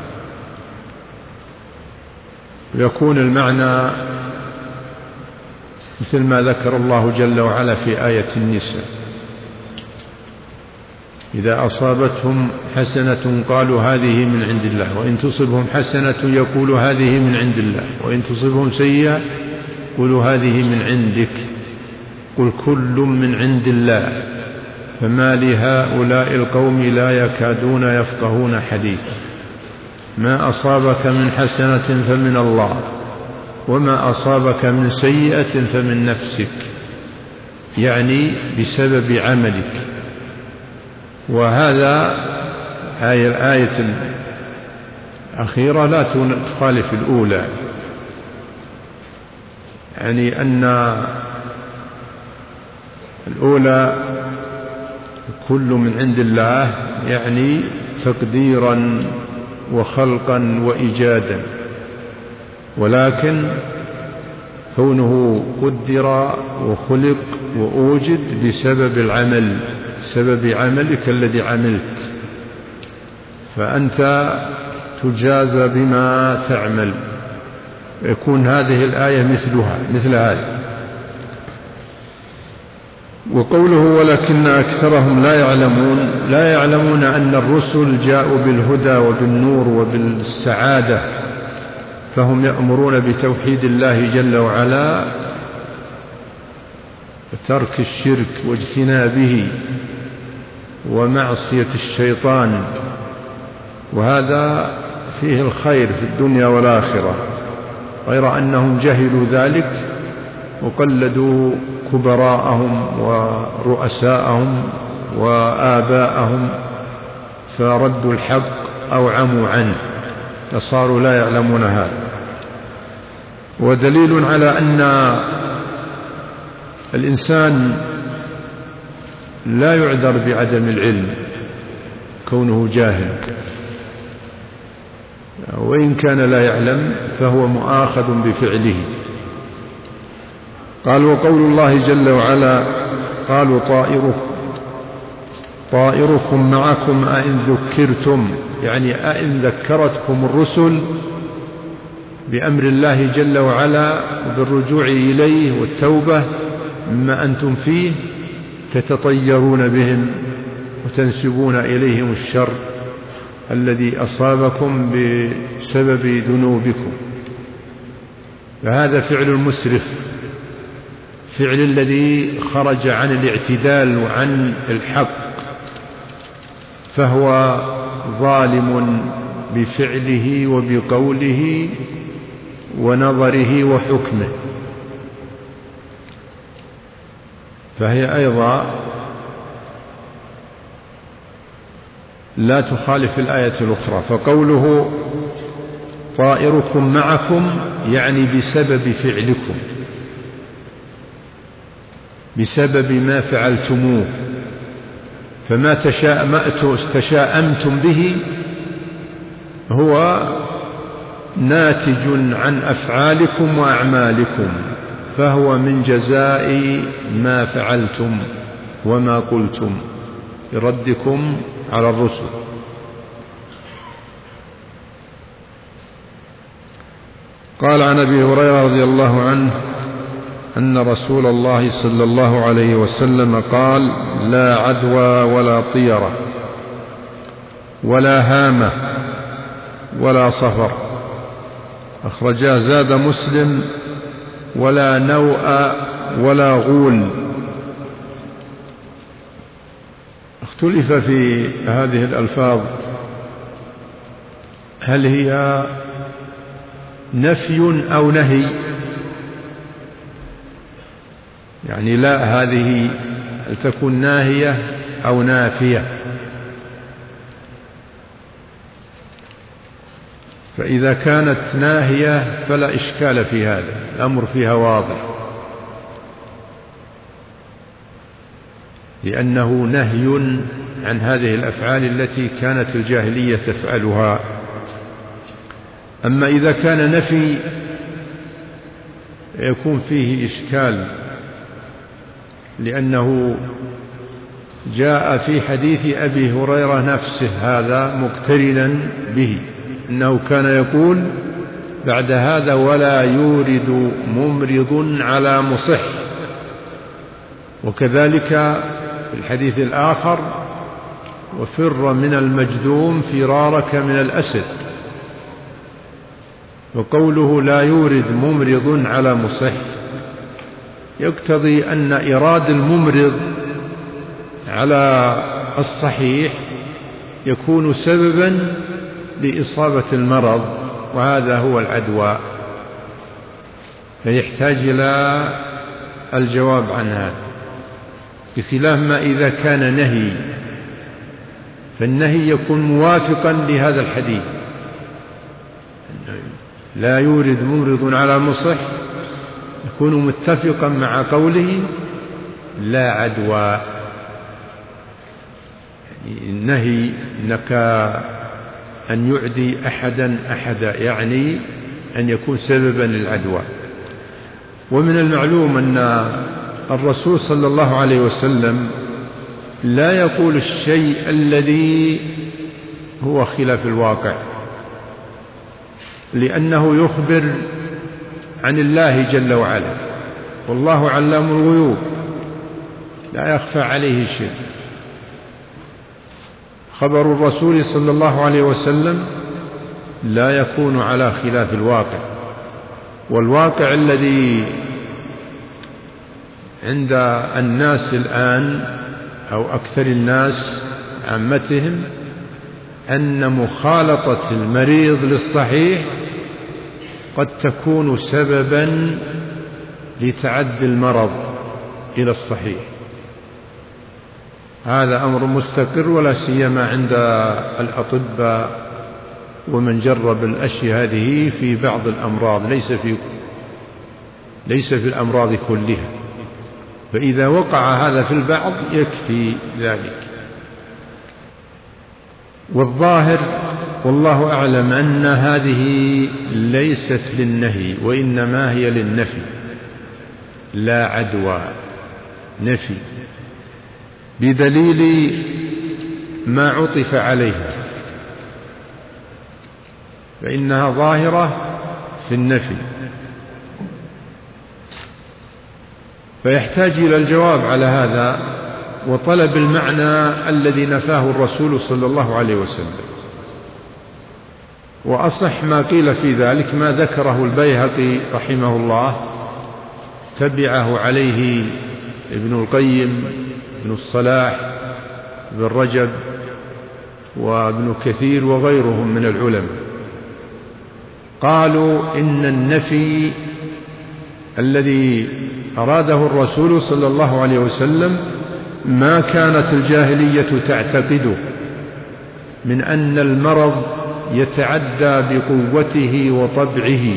ويكون المعنى مثل ما ذكر الله جل وعلا في آية النساء: إذا أصابتهم حسنة قالوا هذه من عند الله، وإن تصبهم حسنة يقولوا هذه من عند الله، وإن تصبهم سيئة قولوا هذه من عندك، قل كل من عند الله فما لهؤلاء القوم لا يكادون يفقهون حديثا، ما أصابك من حسنة فمن الله وما أصابك من سيئة فمن نفسك، يعني بسبب عملك. وهذا الآية الأخيرة لا تخالف الأولى، يعني أن الأولى كل من عند الله يعني تقديرا وخلقا وإيجادا، ولكن كونه قدر وخلق وأوجد بسبب العمل، سبب عملك الذي عملت، فأنت تجازى بما تعمل. يكون هذه الآية مثل هذه. وقوله ولكن أكثرهم لا يعلمون أن الرسل جاءوا بالهدى وبالنور وبالسعادة، فهم يأمرون بتوحيد الله جل وعلا وترك الشرك واجتنابه ومعصية الشيطان، وهذا فيه الخير في الدنيا والآخرة، غير أنهم جهلوا ذلك وقلدوا كبراءهم ورؤساءهم وآباءهم فردوا الحق أو عموا عنه، فصاروا لا يعلمون هذا. ودليل على أن الإنسان لا يعذر بعدم العلم كونه جاهل، وإن كان لا يعلم فهو مؤاخذ بفعله. قال وقول الله جل وعلا قالوا طائركم معكم أئن ذكرتم، يعني أئن ذكرتكم الرسل بأمر الله جل وعلا وبالرجوع إليه والتوبة مما أنتم فيه تتطيرون بهم وتنسبون إليهم الشر الذي أصابكم بسبب ذنوبكم. فهذا فعل المسرف، فعل الذي خرج عن الاعتدال وعن الحق، فهو ظالم بفعله وبقوله ونظره وحكمه. فهي أيضا لا تخالف الآية الأخرى. فقوله طائركم معكم يعني بسبب فعلكم، بسبب ما فعلتموه، فما تشاءمتم به هو ناتج عن أفعالكم وأعمالكم، فهو من جزاء ما فعلتم وما قلتم بردكم على الرسل. قال عن أبي هريرة رضي الله عنه أن رسول الله صلى الله عليه وسلم قال لا عدوى ولا طيرة ولا هامة ولا صفر، أخرجا زاد مسلم ولا نوء ولا غول. اختلف في هذه الألفاظ هل هي نفي أو نهي، يعني لا هذه تكون ناهية أو نافية. فإذا كانت ناهية فلا إشكال في هذا، الأمر فيها واضح، لأنه نهي عن هذه الأفعال التي كانت الجاهلية تفعلها. أما إذا كان نفي يكون فيه إشكال، لأنه جاء في حديث أبي هريرة نفسه هذا مقترنا به، إنه كان يقول بعد هذا ولا يورد ممرض على مصح. وكذلك في الحديث الآخر وفر من المجذوم فرارك من الأسد. وقوله لا يورد ممرض على مصح يقتضي أن إيراد الممرض على الصحيح يكون سببا لإصابة المرض، وهذا هو العدوى، فيحتاج إلى الجواب عن هذا، بخلاف ما إذا كان نهي، فالنهي يكون موافقا لهذا الحديث لا يورد ممرض على مصح، يكون متفقا مع قوله لا عدوى، يعني النهي أنك أن يعدي أحدا يعني أن يكون سببا للعدوى. ومن المعلوم أن الرسول صلى الله عليه وسلم لا يقول الشيء الذي هو خلاف الواقع، لأنه يخبر عن الله جل وعلا، والله علام الغيوب لا يخفى عليه شيء. خبر الرسول صلى الله عليه وسلم لا يكون على خلاف الواقع، والواقع الذي عند الناس الآن أو أكثر الناس عامتهم أن مخالطة المريض للصحيح قد تكون سببا لتعدي المرض إلى الصحيح. هذا أمر مستقر ولا سيما عند الأطباء ومن جرب الأشياء هذه في بعض الأمراض، ليس في الأمراض كلها، فإذا وقع هذا في البعض يكفي ذلك. والظاهر والله أعلم أن هذه ليست للنهي وإنما هي للنفي، لا عدوى، نفي بدليل ما عطف عليها، فإنها ظاهرة في النفي، فيحتاج إلى الجواب على هذا وطلب المعنى الذي نفاه الرسول صلى الله عليه وسلم. وأصح ما قيل في ذلك ما ذكره البيهقي رحمه الله، تبعه عليه ابن القيم، ابن الصلاح، ابن رجب، وابن كثير وغيرهم من العلماء. قالوا إن النفي الذي أراده الرسول صلى الله عليه وسلم ما كانت الجاهلية تعتقده من أن المرض يتعدى بقوته وطبعه،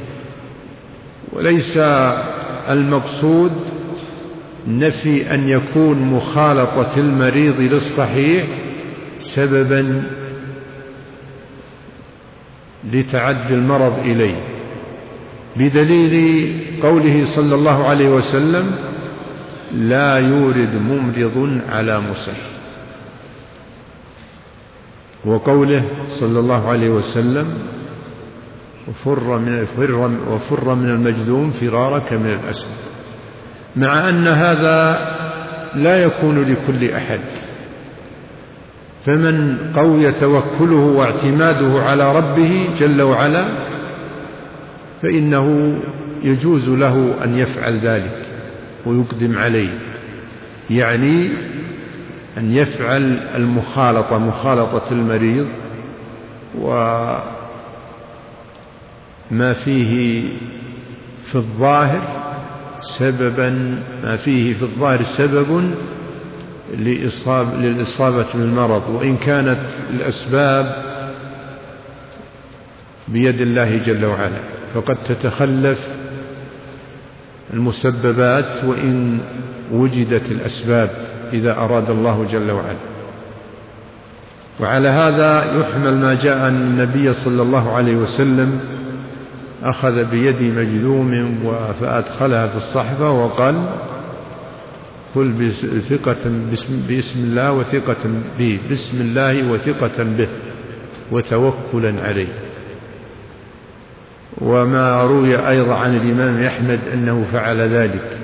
وليس المقصود نفي أن يكون مخالطة المريض للصحيح سببا لتعدي المرض إليه، بدليل قوله صلى الله عليه وسلم لا يورد ممرض على مصح، وقوله صلى الله عليه وسلم وفر من المجذوم فرارك من الأسد، مع أن هذا لا يكون لكل أحد. فمن قوي توكله واعتماده على ربه جل وعلا فإنه يجوز له أن يفعل ذلك ويقدم عليه، يعني أن يفعل المخالطة، مخالطة المريض وما فيه في الظاهر سبب للإصابة بالمرض، وإن كانت الأسباب بيد الله جل وعلا، فقد تتخلف المسببات وإن وجدت الأسباب إذا أراد الله جل وعلا. وعلى هذا يحمل ما جاء أن النبي صلى الله عليه وسلم أخذ بيد مجذوم فأدخلها في الصحفة وقال قل بسم الله وثقة به، بسم الله وثقة به وتوكلا عليه. وما روي أيضا عن الإمام أحمد أنه فعل ذلك،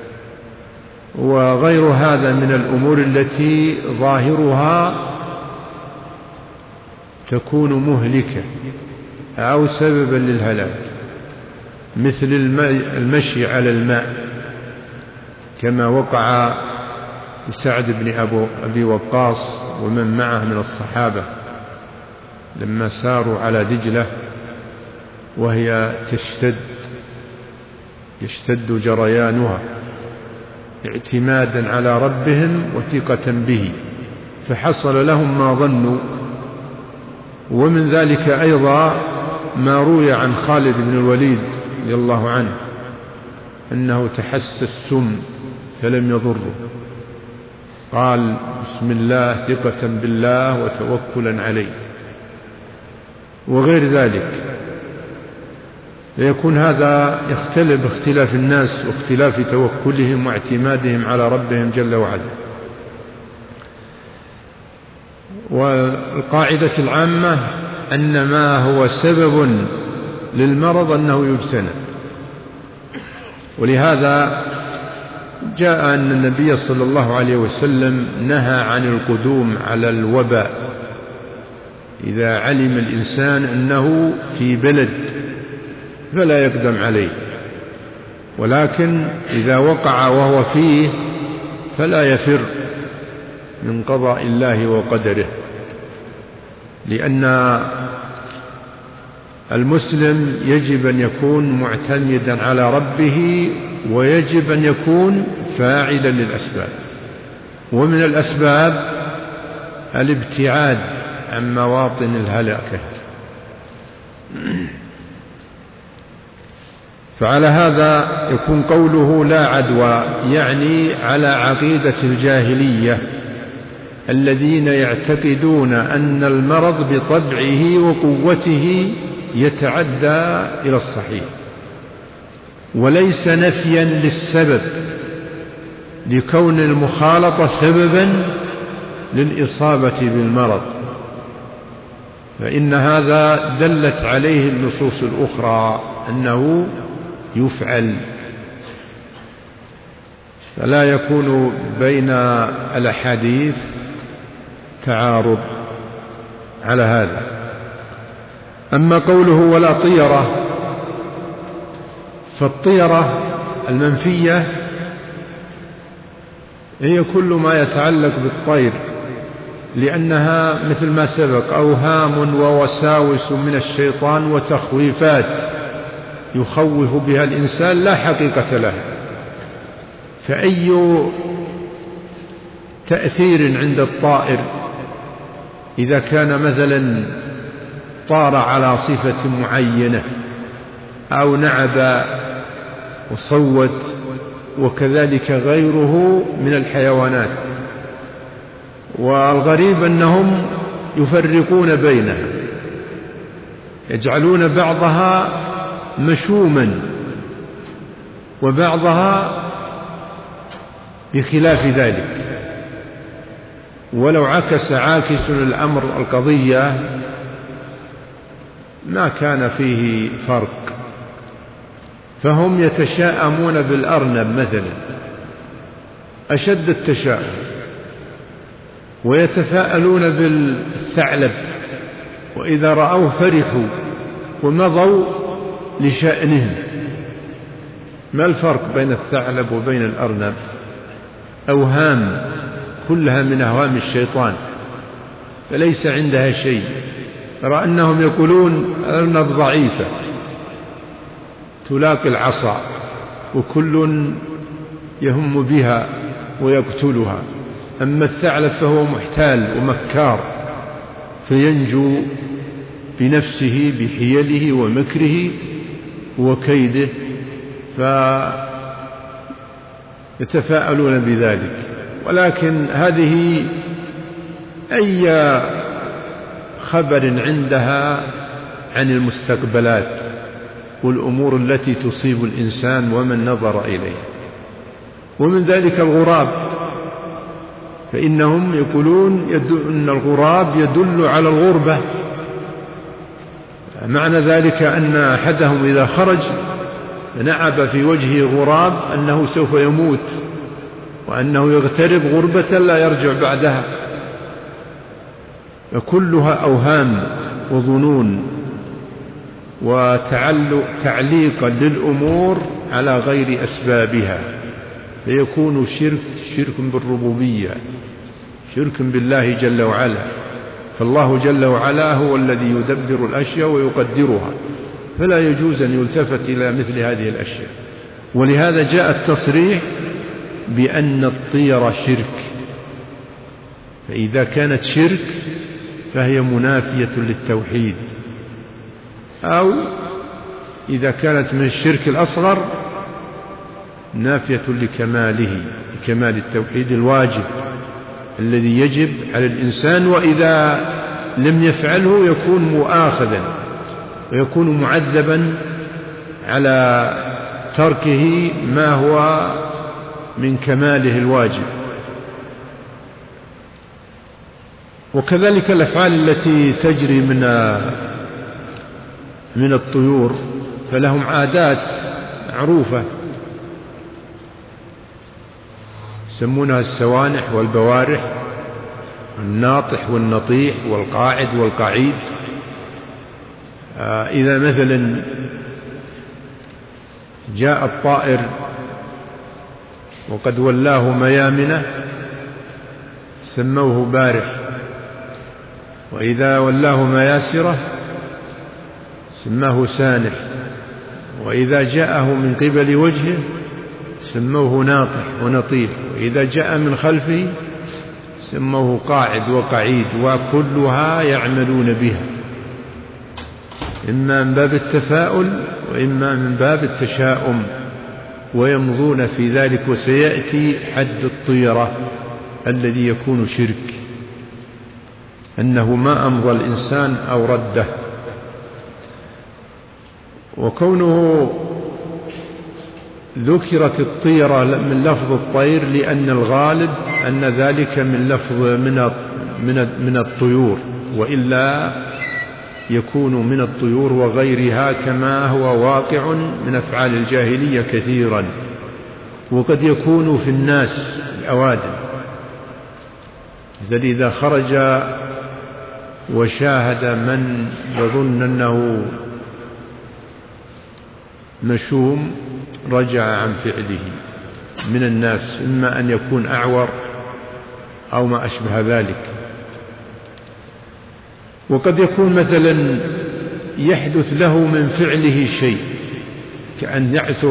وغير هذا من الأمور التي ظاهرها تكون مهلكة أو سببا للهلاك، مثل المشي على الماء كما وقع لسعد بن أبي وقاص ومن معه من الصحابة لما ساروا على دجلة وهي يشتد جريانها اعتمادا على ربهم وثقة به، فحصل لهم ما ظنوا. ومن ذلك أيضا ما روي عن خالد بن الوليد رضي الله عنه أنه تحسس السم فلم يضره، قال بسم الله ثقة بالله وتوكلا عليه، وغير ذلك. فيكون هذا يختلف باختلاف الناس واختلاف توكلهم واعتمادهم على ربهم جل وعلا. والقاعدة العامة أن ما هو سبب للمرض أنه يجتنب، ولهذا جاء أن النبي صلى الله عليه وسلم نهى عن القدوم على الوباء إذا علم الإنسان أنه في بلد فلا يقدم عليه، ولكن إذا وقع وهو فيه فلا يفر من قضاء الله وقدره، لأن المسلم يجب أن يكون معتمدا على ربه، ويجب أن يكون فاعلا للأسباب، ومن الأسباب الابتعاد عن مواطن الهلاكة. فعلى هذا يكون قوله لا عدوى يعني على عقيدة الجاهلية الذين يعتقدون أن المرض بطبعه وقوته يتعدى إلى الصحيح، وليس نفيا للسبب لكون المخالطة سببا للإصابة بالمرض، فإن هذا دلت عليه النصوص الأخرى أنه يفعل، فلا يكون بين الأحاديث تعارض على هذا. أما قوله ولا طيرة، فالطيرة المنفية هي كل ما يتعلق بالطير، لأنها مثل ما سبق أوهام ووساوس من الشيطان وتخويفات يخوف بها الإنسان لا حقيقة لها، فأي تأثير عند الطائر إذا كان مثلا طار على صفة معينة أو نعب وصوت، وكذلك غيره من الحيوانات، والغريب أنهم يفرقون بينها، يجعلون بعضها مشوما وبعضها بخلاف ذلك، ولو عكس عاكس الأمر القضية ما كان فيه فرق. فهم يتشاءمون بالأرنب مثلا أشد التشاؤم، ويتفاءلون بالثعلب، وإذا رأوه فرحوا ومضوا لشأنهم. ما الفرق بين الثعلب وبين الأرنب؟ أوهام كلها من أوهام الشيطان، فليس عندها شيء. ترى أنهم يقولون الأرنب ضعيفة تلاقي العصا وكل يهم بها ويقتلها، أما الثعلب فهو محتال ومكار فينجو بنفسه بحيله ومكره وكيده، فيتفاءلون بذلك. ولكن هذه أي خبر عندها عن المستقبلات والأمور التي تصيب الإنسان ومن نظر إليه. ومن ذلك الغراب، فإنهم يقولون أن الغراب يدل على الغربة، معنى ذلك أن أحدهم إذا خرج نعب في وجهه غراب أنه سوف يموت، وأنه يغترب غربة لا يرجع بعدها، فكلها أوهام وظنون وتعليقا للأمور على غير أسبابها، فيكون شرك بالربوبية، شرك بالله جل وعلا. فالله جل وعلا هو الذي يدبر الأشياء ويقدرها، فلا يجوز أن يلتفت إلى مثل هذه الأشياء. ولهذا جاء التصريح بأن الطير شرك، فإذا كانت شرك فهي منافية للتوحيد، أو إذا كانت من الشرك الأصغر نافية لكماله، لكمال التوحيد الواجب الذي يجب على الإنسان، وإذا لم يفعله يكون مؤاخذا ويكون معذبا على تركه ما هو من كماله الواجب. وكذلك الأفعال التي تجري من الطيور، فلهم عادات معروفة يسمونها السوانح والبوارح، الناطح والنطيح والقاعد والقعيد. إذا مثلا جاء الطائر وقد ولاه ميامنه سموه بارح، وإذا ولاه مياسرة سماه سانح، وإذا جاءه من قبل وجهه سموه ناطح ونطيح، وإذا جاء من خلفه سموه قاعد وقعيد، وكلها يعملون بها، إما من باب التفاؤل وإما من باب التشاؤم، ويمضون في ذلك. وسيأتي حد الطيرة الذي يكون شرك، أنه ما أمضى الإنسان أو رده. وكونه ذكرت الطيرة من لفظ الطير لأن الغالب أن ذلك من لفظ من الطيور، وإلا يكون من الطيور وغيرها كما هو واقع من أفعال الجاهلية كثيرا، وقد يكون في الناس الأوادم. إذا خرج وشاهد من يظن أنه مشوم رجع عن فعله من الناس، إما أن يكون أعور أو ما أشبه ذلك. وقد يكون مثلا يحدث له من فعله شيء كأن يعثر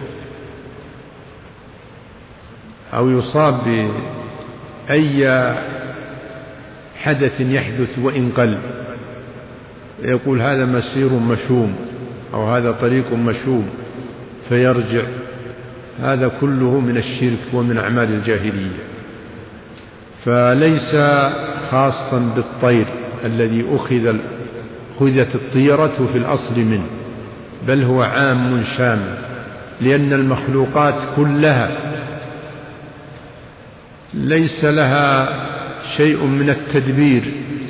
أو يصاب بأي حدث يحدث وإن قل، يقول هذا مسير مشوم أو هذا طريق مشوم فيرجع. هذا كله من الشرك ومن أعمال الجاهلية، فليس خاصا بالطير الذي أخذت الطيرة في الأصل منه، بل هو عام شامل، لأن المخلوقات كلها ليس لها شيء من التدبير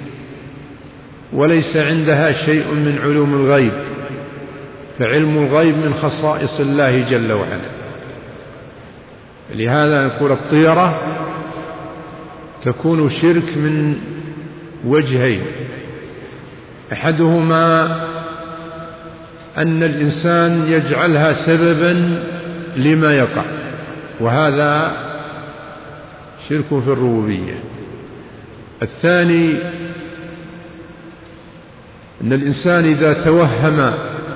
وليس عندها شيء من علوم الغيب، فعلم الغيب من خصائص الله جل وعلا. لهذا نقول الطيرة تكون شرك من وجهين: أحدهما أن الإنسان يجعلها سببا لما يقع، وهذا شرك في الربوبية. الثاني أن الإنسان إذا توهم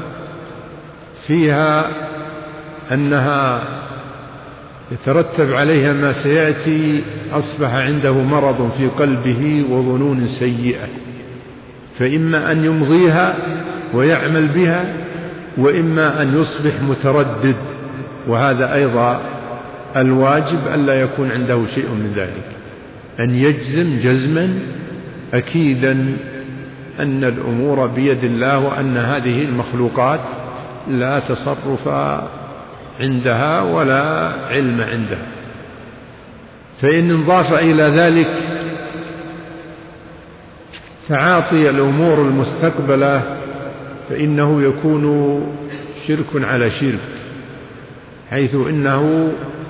فيها أنها يترتب عليها ما سيأتي أصبح عنده مرض في قلبه وظنون سيئة، فإما أن يمضيها ويعمل بها، وإما أن يصبح متردد، وهذا أيضا الواجب ألا يكون عنده شيء من ذلك، أن يجزم جزما أكيدا أن الأمور بيد الله، وأن هذه المخلوقات لا تصرف عندها ولا علم عندها. فإن انضاف إلى ذلك تعاطي الأمور المستقبلة فإنه يكون شرك على شرك، حيث إنه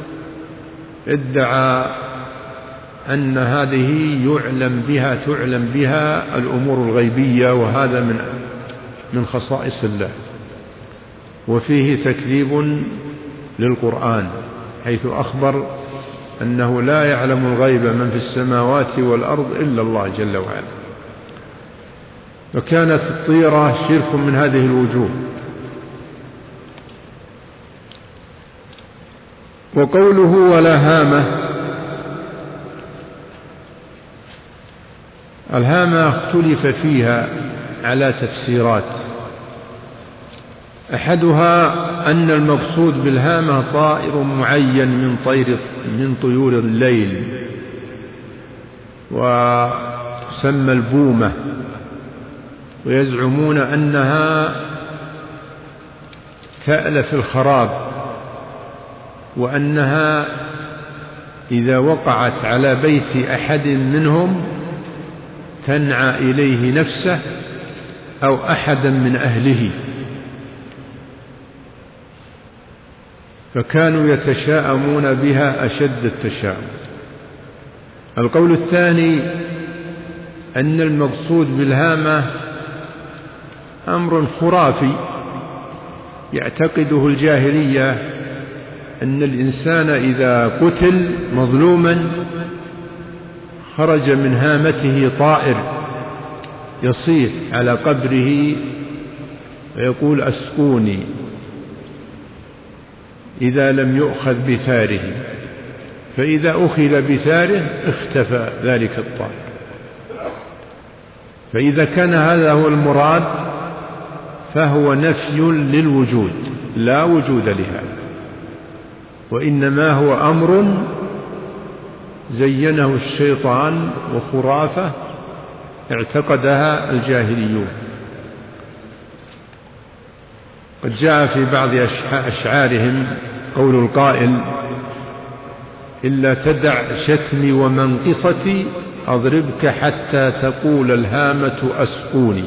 ادعى أن هذه تعلم بها الأمور الغيبية، وهذا من خصائص الله، وفيه تكذيب للقرآن، حيث أخبر أنه لا يعلم الغيب من في السماوات والأرض إلا الله جل وعلا. وكانت الطيرة شرك من هذه الوجوه. وقوله ولا هامة، الهامة اختلف فيها على تفسيرات، أحدها أن المقصود بالهامة طائر معين من طيور الليل، وتسمى البومة، ويزعمون أنها تألف الخراب، وأنها إذا وقعت على بيت أحد منهم تنعى إليه نفسه أو أحدا من أهله، فكانوا يتشاءمون بها أشد التشاؤم. القول الثاني أن المقصود بالهامة أمر خرافي يعتقده الجاهلية، أن الإنسان إذا قتل مظلوما خرج من هامته طائر يصيح على قبره ويقول أسقوني إذا لم يؤخذ بثاره، فإذا أخذ بثاره اختفى ذلك الطائر. فإذا كان هذا هو المراد فهو نفي للوجود، لا وجود لهذا، وإنما هو أمر زينه الشيطان وخرافة اعتقدها الجاهليون. قد جاء في بعض أشعارهم قول القائل إلا تدع شتمي ومنقصتي أضربك حتى تقول الهامة أسقوني،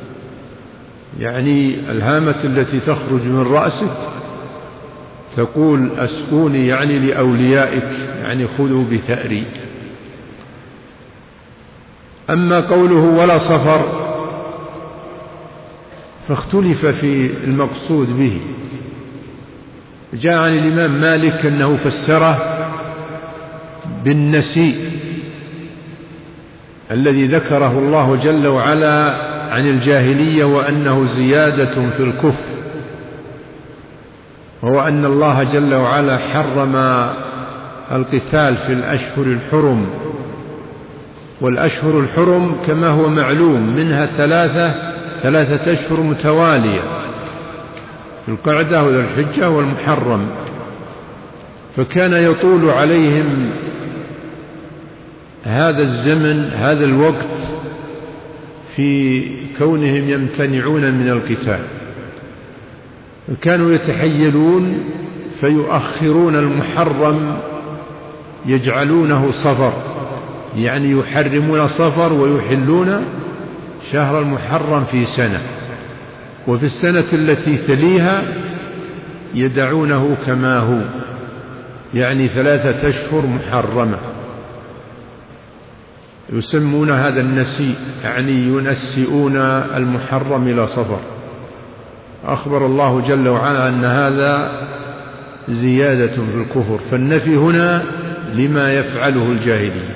يعني الهامة التي تخرج من رأسك تقول أسقوني، يعني لأوليائك، يعني خذوا بثأري. أما قوله ولا صفر فاختلف في المقصود به. جاء عن الإمام مالك أنه فسره بالنسيء الذي ذكره الله جل وعلا عن الجاهلية، وأنه زيادة في الكفر، وهو أن الله جل وعلا حرم القتال في الأشهر الحرم، والأشهر الحرم كما هو معلوم منها ثلاثة أشهر متوالية، القعدة وذو الحجة والمحرم، فكان يطول عليهم هذا الزمن، هذا الوقت، في كونهم يمتنعون من القتال، كانوا يتحيلون فيؤخرون المحرم، يجعلونه صفر، يعني يحرمون صفر ويحلون شهر المحرم في سنة، وفي السنة التي تليها يدعونه كما هو، يعني 3 أشهر محرمة، يسمون هذا النسيء، يعني ينسئون المحرم إلى صفر. أخبر الله جل وعلا أن هذا زيادة في الكفر، فالنفي هنا لما يفعله الجاهلية.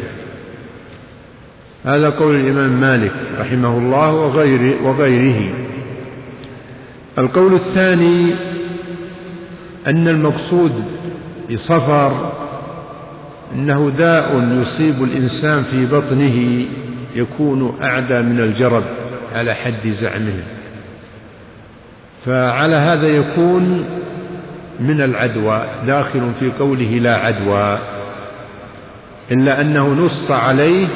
هذا قول الإمام مالك رحمه الله وغيره. القول الثاني أن المقصود بصفر أنه داء يصيب الإنسان في بطنه يكون أعدى من الجرب على حد زعمه، فعلى هذا يكون من العدوى، داخل في قوله لا عدوى، إلا أنه نص عليه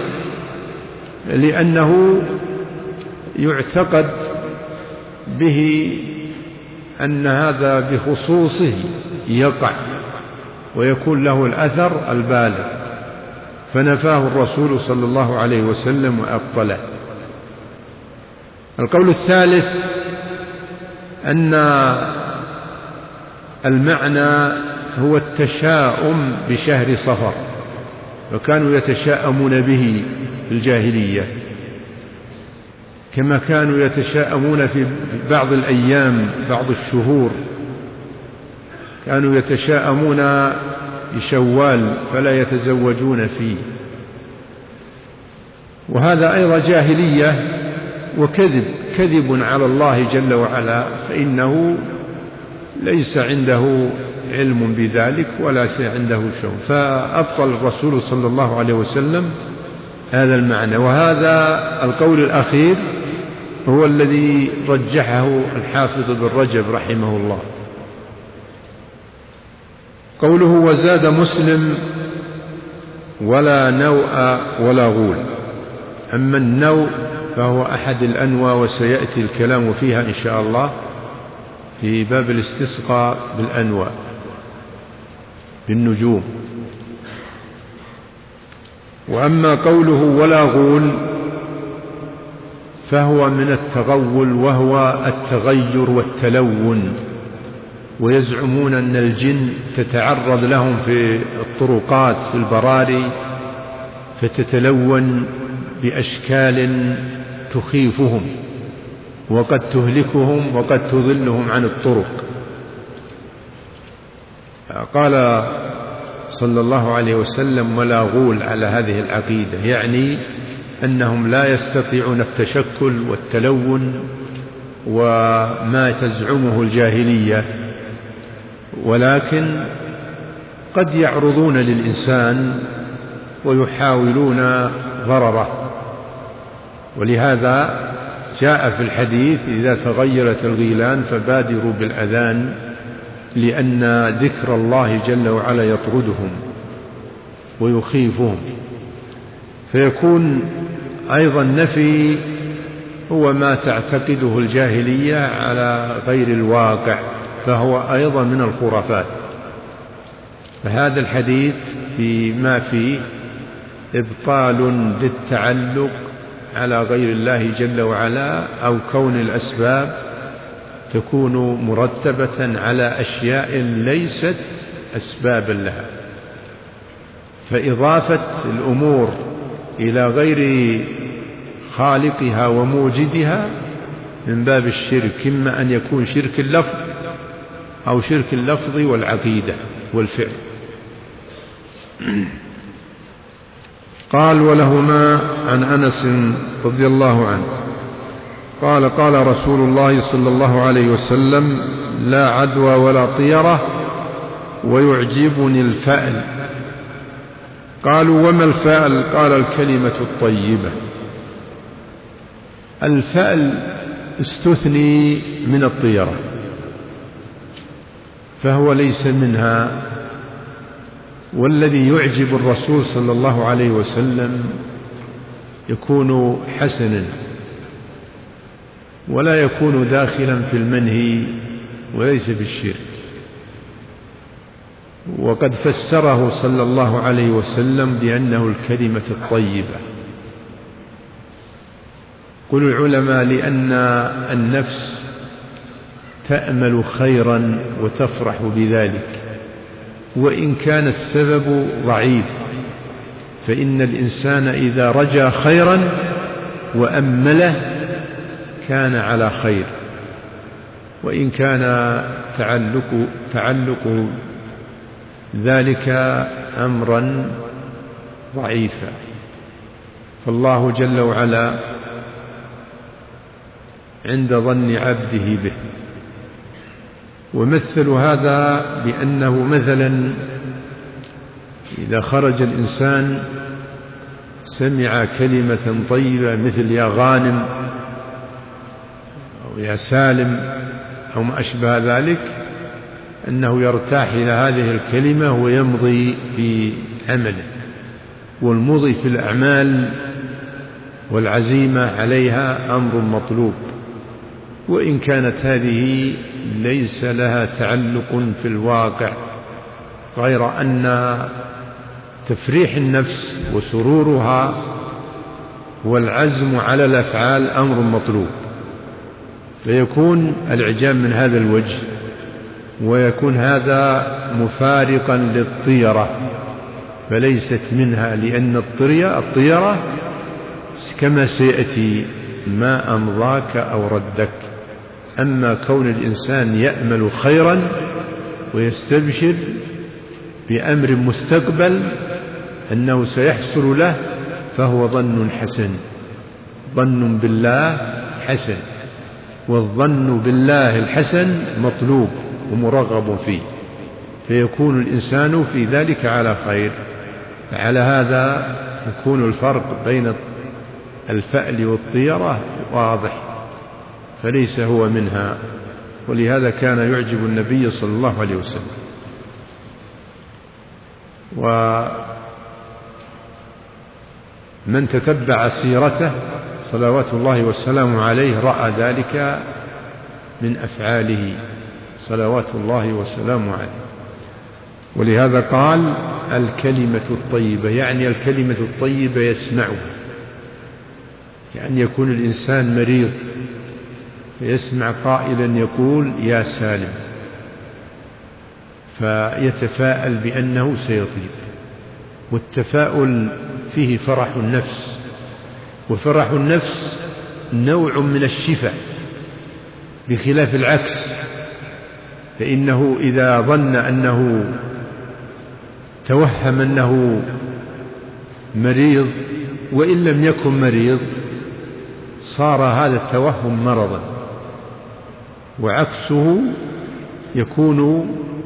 لأنه يعتقد به أن هذا بخصوصه يقع ويكون له الأثر البالغ، فنفاه الرسول صلى الله عليه وسلم وأبطله. القول الثالث أن المعنى هو التشاؤم بشهر صفر، وكانوا يتشاءمون به في الجاهلية، كما كانوا يتشاءمون في بعض الأيام، بعض الشهور كانوا يتشاءمون بشوال فلا يتزوجون فيه، وهذا أيضا جاهلية وكذب على الله جل وعلا، فإنه ليس عنده علم بذلك ولا شيء عنده شيء، فأبطل الرسول صلى الله عليه وسلم هذا المعنى. وهذا القول الأخير هو الذي رجحه الحافظ بن رجب رحمه الله. قوله وزاد مسلم ولا نوء ولا غول. أما النوء فهو أحد الأنواع، وسيأتي الكلام فيها إن شاء الله في باب الاستسقاء بالأنواع بالنجوم. وأما قوله ولا غول فهو من التغول، وهو التغير والتلون، ويزعمون أن الجن تتعرض لهم في الطرقات في البراري فتتلون بأشكال تخيفهم وقد تهلكهم وقد تضلهم عن الطرق. قال صلى الله عليه وسلم ولا غول على هذه العقيدة، يعني أنهم لا يستطيعون التشكل والتلون وما تزعمه الجاهلية، ولكن قد يعرضون للإنسان ويحاولون ضرره. ولهذا جاء في الحديث إذا تغيرت الغيلان فبادروا بالأذان، لأن ذكر الله جل وعلا يطردهم ويخيفهم. فيكون أيضا نفي هو ما تعتقده الجاهلية على غير الواقع، فهو أيضا من الخرافات. فهذا الحديث فيما فيه إبطال للتعلق على غير الله جل وعلا، أو كون الأسباب تكون مرتبة على أشياء ليست أسبابا لها، فإضافة الأمور إلى غير خالقها وموجدها من باب الشرك، إما أن يكون شرك اللفظ أو شرك اللفظ والعقيدة والفعل. قال: ولهما عن أنس رضي الله عنه قال: قال رسول الله صلى الله عليه وسلم: لا عدوى ولا طيرة ويعجبني الفأل. قالوا: وما الفأل؟ قال: الكلمة الطيبة. الفأل استثني من الطيرة، فهو ليس منها، والذي يعجب الرسول صلى الله عليه وسلم يكون حسنا ولا يكون داخلا في المنهي وليس في الشرك. وقد فسره صلى الله عليه وسلم بأنه الكلمة الطيبة. قل العلماء: لأن النفس تأمل خيرا وتفرح بذلك، وإن كان السبب ضعيف، فإن الإنسان إذا رجا خيرا وأمله كان على خير، وإن كان تعلق ذلك أمرا ضعيفا. فالله جل وعلا عند ظن عبده به. ومثل هذا بأنه مثلا إذا خرج الإنسان سمع كلمة طيبة مثل يا غانم أو يا سالم أو ما أشبه ذلك، أنه يرتاح إلى هذه الكلمة ويمضي في عمله. والمضي في الأعمال والعزيمة عليها أمر مطلوب، وإن كانت هذه ليس لها تعلق في الواقع، غير أن تفريح النفس وسرورها والعزم على الأفعال أمر مطلوب، فيكون الإعجاب من هذا الوجه، ويكون هذا مفارقا للطيرة فليست منها، لأن الطيرة كما سيأتي ما أمضاك أو ردك. أما كون الإنسان يأمل خيرا ويستبشر بأمر مستقبل أنه سيحصل له، فهو ظن حسن، ظن بالله حسن، والظن بالله الحسن مطلوب ومرغب فيه، فيكون الإنسان في ذلك على خير. على هذا يكون الفرق بين الفأل والطيرة واضح، فليس هو منها، ولهذا كان يعجب النبي صلى الله عليه وسلم. ومن تتبع سيرته صلوات الله والسلام عليه رأى ذلك من أفعاله صلوات الله والسلام عليه. ولهذا قال: الكلمة الطيبة، يعني الكلمة الطيبة يسمعها. يعني يكون الإنسان مريض فيسمع قائلا يقول يا سالم، فيتفاءل بأنه سيطيب. والتفاؤل فيه فرح النفس، وفرح النفس نوع من الشفاء، بخلاف العكس، فإنه إذا ظن أنه توهم أنه مريض وإن لم يكن مريض صار هذا التوهم مرضا، وعكسه يكون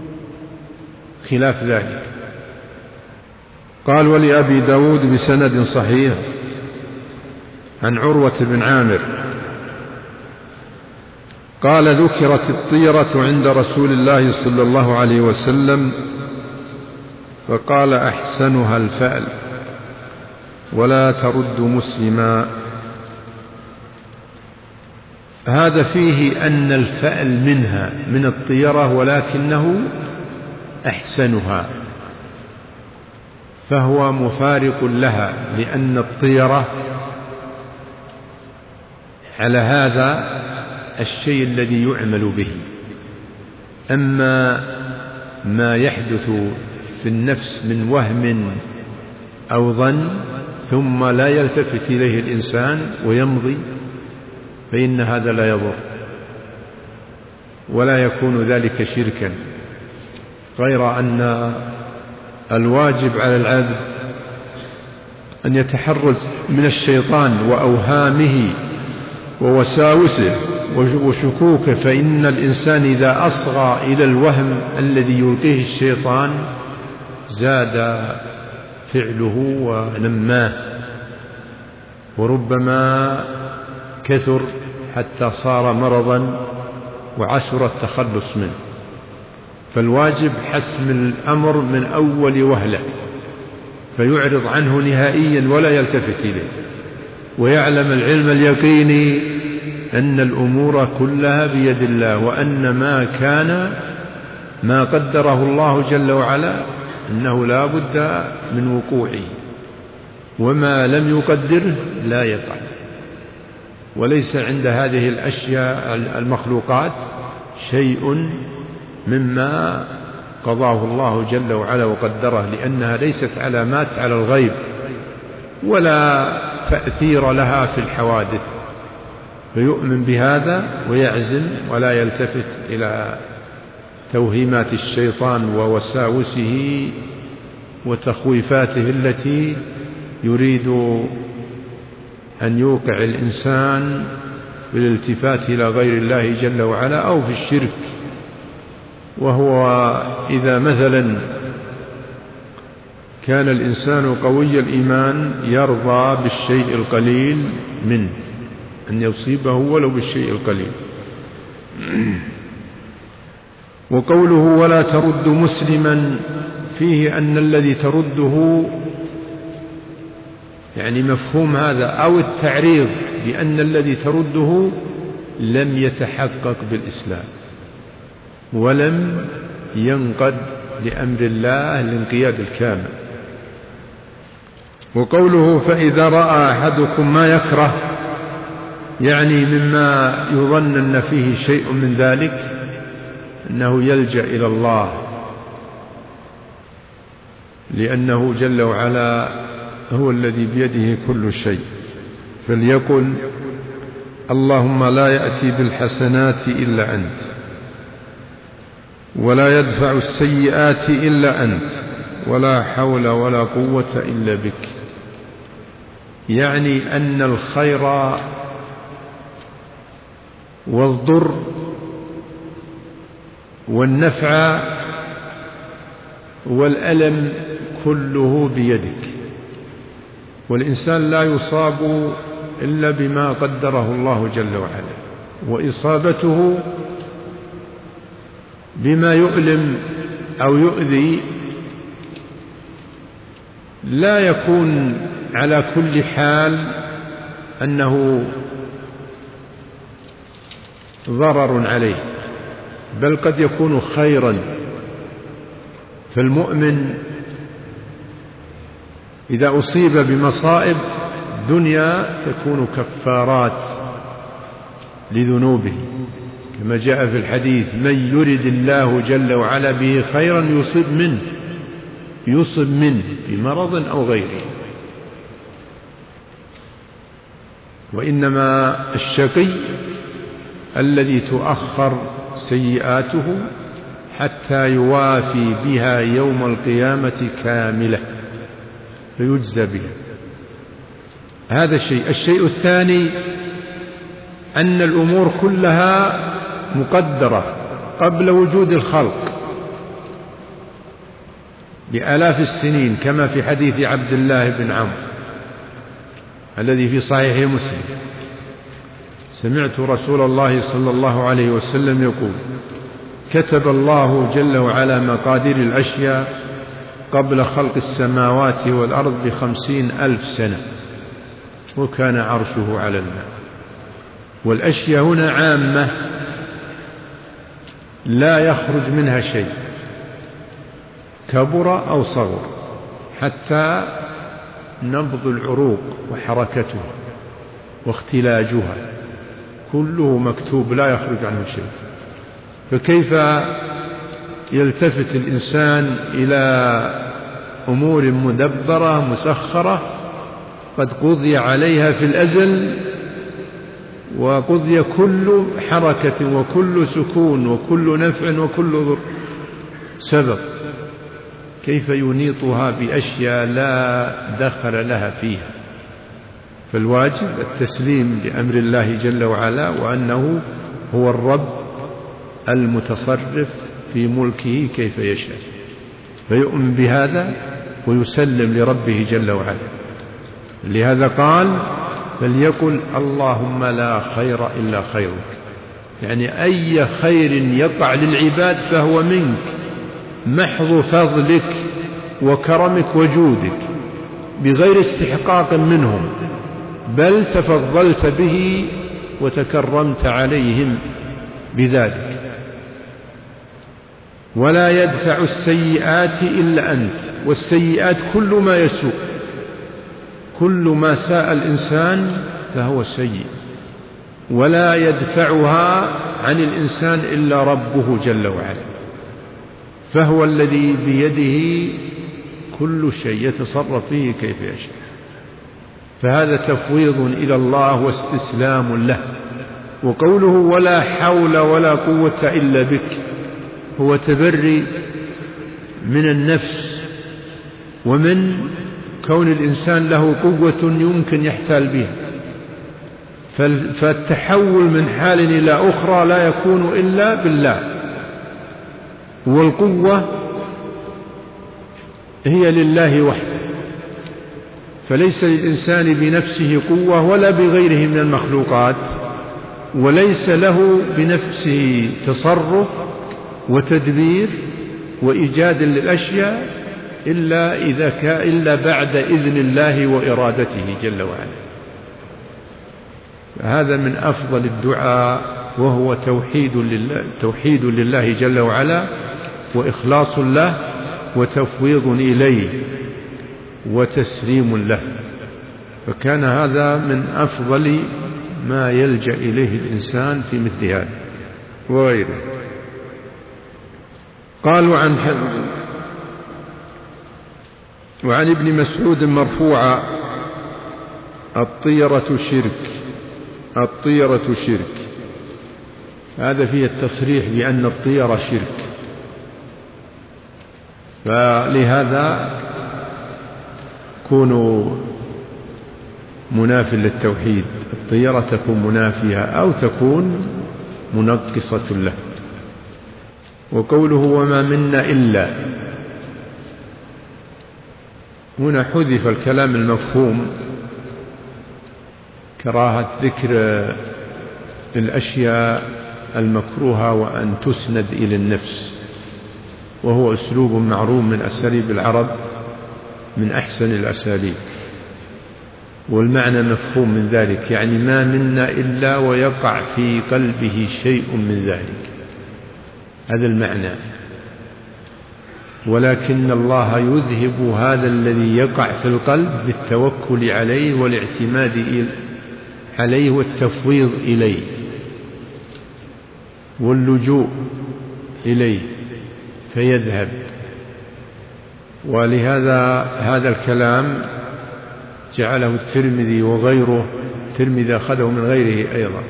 خلاف ذلك. قال: ولأبي داود بسند صحيح عن عروة بن عامر قال: ذكرت الطيرة عند رسول الله صلى الله عليه وسلم فقال: أحسنها الفأل ولا ترد مسلما. هذا فيه أن الفأل منها من الطيرة، ولكنه أحسنها، فهو مفارق لها، لأن الطيرة على هذا الشيء الذي يعمل به. أما ما يحدث في النفس من وهم أو ظن ثم لا يلتفت إليه الإنسان ويمضي، فإن هذا لا يضر ولا يكون ذلك شركا، غير أن الواجب على العبد أن يتحرز من الشيطان وأوهامه ووساوسه وشكوكه، فإن الإنسان إذا أصغى إلى الوهم الذي يلقيه الشيطان زاد فعله ونماه، وربما كثر حتى صار مرضا وعسر التخلص منه. فالواجب حسم الأمر من أول وهلة، فيعرض عنه نهائيا ولا يلتفت إليه، ويعلم العلم اليقيني أن الأمور كلها بيد الله، وأن ما كان ما قدره الله جل وعلا أنه لا بد من وقوعه، وما لم يقدره لا يقع. وليس عند هذه الأشياء المخلوقات شيء مما قضاه الله جل وعلا وقدره، لأنها ليست علامات على الغيب ولا تأثير لها في الحوادث، فيؤمن بهذا ويعزم ولا يلتفت إلى توهيمات الشيطان ووساوسه وتخويفاته التي يريد أن يوقع الإنسان بالالتفات إلى غير الله جل وعلا أو في الشرك. وهو إذا مثلا كان الإنسان قوي الإيمان يرضى بالشيء القليل منه، أن يصيبه ولو بالشيء القليل. وقوله ولا ترد مسلما فيه أن الذي ترده يعني مفهوم هذا أو التعريض بأن الذي ترده لم يتحقق بالإسلام ولم ينقد لأمر الله الانقياد الكامل. وقوله فإذا رأى أحدكم ما يكره يعني مما يظن أن فيه شيء من ذلك أنه يلجأ إلى الله، لأنه جل وعلا هو الذي بيده كل شيء، فليقل اللهم لا يأتي بالحسنات إلا أنت ولا يدفع السيئات إلا أنت ولا حول ولا قوة إلا بك. يعني أن الخير والضر والنفع والألم كله بيدك، والإنسان لا يصاب إلا بما قدره الله جل وعلا، وإصابته بما يؤلم أو يؤذي لا يكون على كل حال أنه ضرر عليه، بل قد يكون خيرا. فالمؤمن إذا أصيب بمصائب دنيا تكون كفارات لذنوبه، كما جاء في الحديث من يرد الله جل وعلا به خيرا يصب منه بمرض أو غيره. وإنما الشقي الذي تؤخر سيئاته حتى يوافي بها يوم القيامة كاملة فيجزى بها. هذا الشيء الثاني أن الأمور كلها مقدرة قبل وجود الخلق بآلاف السنين، كما في حديث عبد الله بن عمرو الذي في صحيح مسلم: سمعت رسول الله صلى الله عليه وسلم يقول: كتب الله جل وعلا مقادير الأشياء قبل خلق السماوات والأرض ب50,000 سنة، وكان عرشه على الماء. والأشياء هنا عامة لا يخرج منها شيء كبر أو صغر حتى نبض العروق وحركتها واختلاجها كله مكتوب لا يخرج عنه شيء. فكيف يلتفت الإنسان إلى أمور مدبرة مسخرة قد قضي عليها في الأزل، وقضي كل حركة وكل سكون وكل نفع وكل ضر سبق، كيف ينيطها بأشياء لا دخل لها فيها؟ فالواجب التسليم لأمر الله جل وعلا، وأنه هو الرب المتصرف في ملكه كيف يشاء، فيؤمن بهذا ويسلم لربه جل وعلا. لهذا قال فليقل اللهم لا خير إلا خيرك، يعني أي خير يقع للعباد فهو منك، محض فضلك وكرمك وجودك بغير استحقاق منهم، بل تفضلت به وتكرمت عليهم بذلك. ولا يدفع السيئات إلا أنت، والسيئات كل ما يسوء، كل ما ساء الإنسان فهو سيء، ولا يدفعها عن الإنسان إلا ربه جل وعلا، فهو الذي بيده كل شيء يتصرف فيه كيف يشاء. فهذا تفويض إلى الله واستسلام له. وقوله ولا حول ولا قوة إلا بك هو تبري من النفس ومن كون الإنسان له قوة يمكن يحتال بها، فالتحول من حال إلى أخرى لا يكون إلا بالله. والقوة هي لله وحده، فليس للإنسان بنفسه قوة ولا بغيره من المخلوقات، وليس له بنفسه تصرف وتدبير وإيجاد للأشياء إلا بعد إذن الله وإرادته جل وعلا. هذا من أفضل الدعاء، وهو توحيد لله جل وعلا وإخلاص له وتفويض إليه وتسليم له. فكان هذا من أفضل ما يلجأ إليه الإنسان في مثل هذا وغيره. قالوا وعن ابن مسعود مرفوعا الطيرة شرك. هذا فيه التصريح بأن الطيرة شرك، فلهذا كونوا منافي للتوحيد. الطيرة تكون منافية أو تكون منقصة له. وقوله وما منا إلا، هنا حذف الكلام المفهوم، كراهة ذكر الأشياء المكروهة وأن تسند إلى النفس، وهو أسلوب معروف من أساليب العرب، من أحسن الأساليب، والمعنى مفهوم من ذلك، يعني ما منا إلا ويقع في قلبه شيء من ذلك، هذا المعنى. ولكن الله يذهب هذا الذي يقع في القلب بالتوكل عليه والاعتماد عليه والتفويض إليه واللجوء إليه فيذهب. ولهذا هذا الكلام جعله الترمذي وغيره، الترمذي أخذه من غيره أيضا،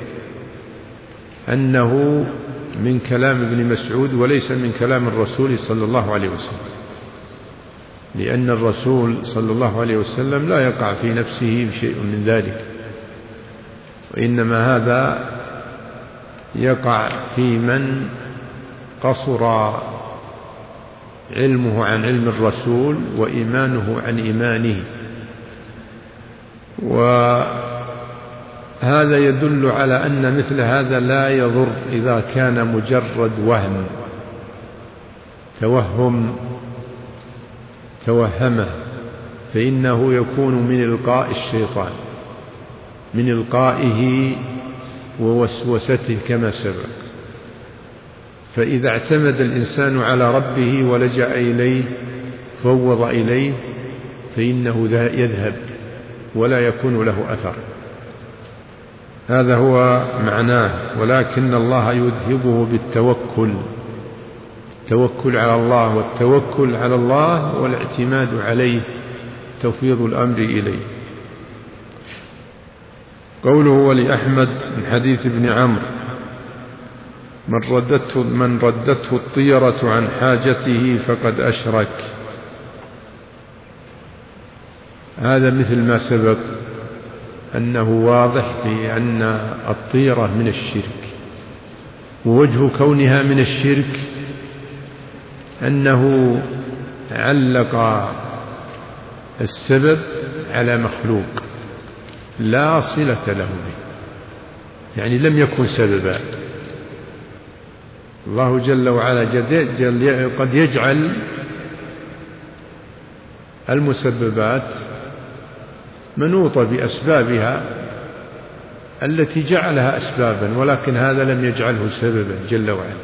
أنه من كلام ابن مسعود وليس من كلام الرسول صلى الله عليه وسلم، لأن الرسول صلى الله عليه وسلم لا يقع في نفسه شيء من ذلك، وإنما هذا يقع في من قصر علمه عن علم الرسول وإيمانه عن إيمانه. وهذا يدل على أن مثل هذا لا يضر إذا كان مجرد وهم، توهمه، فإنه يكون من إلقاء الشيطان، من إلقائه ووسوسته كما سبق. فإذا اعتمد الإنسان على ربه ولجأ إليه فوض إليه فإنه يذهب ولا يكون له أثر. هذا هو معناه. ولكن الله يذهبه بالتوكل، التوكل على الله، والتوكل على الله والاعتماد عليه، توفيض الأمر إليه. قوله ولأحمد من حديث ابن عمرو من ردته الطيرة عن حاجته فقد أشرك. هذا مثل ما سبق أنه واضح بأن الطيرة من الشرك، ووجه كونها من الشرك أنه علق السبب على مخلوق لا صلة له به، يعني لم يكن سببا. الله جل وعلا قد يجعل المسببات منوطة بأسبابها التي جعلها أسبابا، ولكن هذا لم يجعله سببا جل وعلا.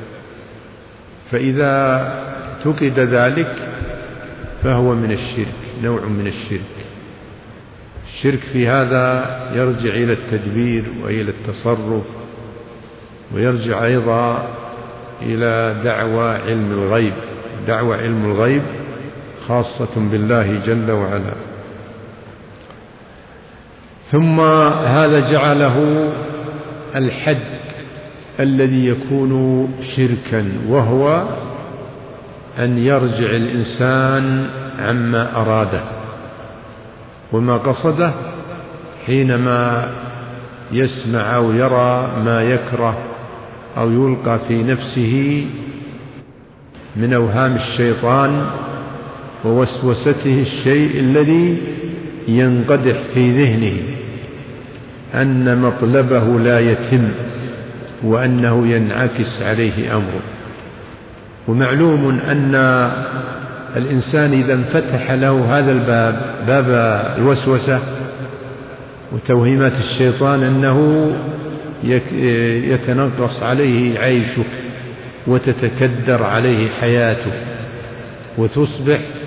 فإذا فقد ذلك فهو من الشرك، نوع من الشرك. الشرك في هذا يرجع إلى التدبير وإلى التصرف، ويرجع أيضا إلى دعوى علم الغيب. دعوى علم الغيب خاصة بالله جل وعلا. ثم هذا جعله الحد الذي يكون شركا، وهو أن يرجع الإنسان عما أراده وما قصده حينما يسمع أو يرى ما يكره أو يلقى في نفسه من أوهام الشيطان ووسوسته الشيء الذي ينقدح في ذهنه أن مطلبه لا يتم وأنه ينعكس عليه أمره. ومعلوم أن الإنسان إذا انفتح له هذا الباب، باب الوسوسة وتوهيمات الشيطان، أنه يتنقص عليه عيشه وتتكدر عليه حياته وتصبح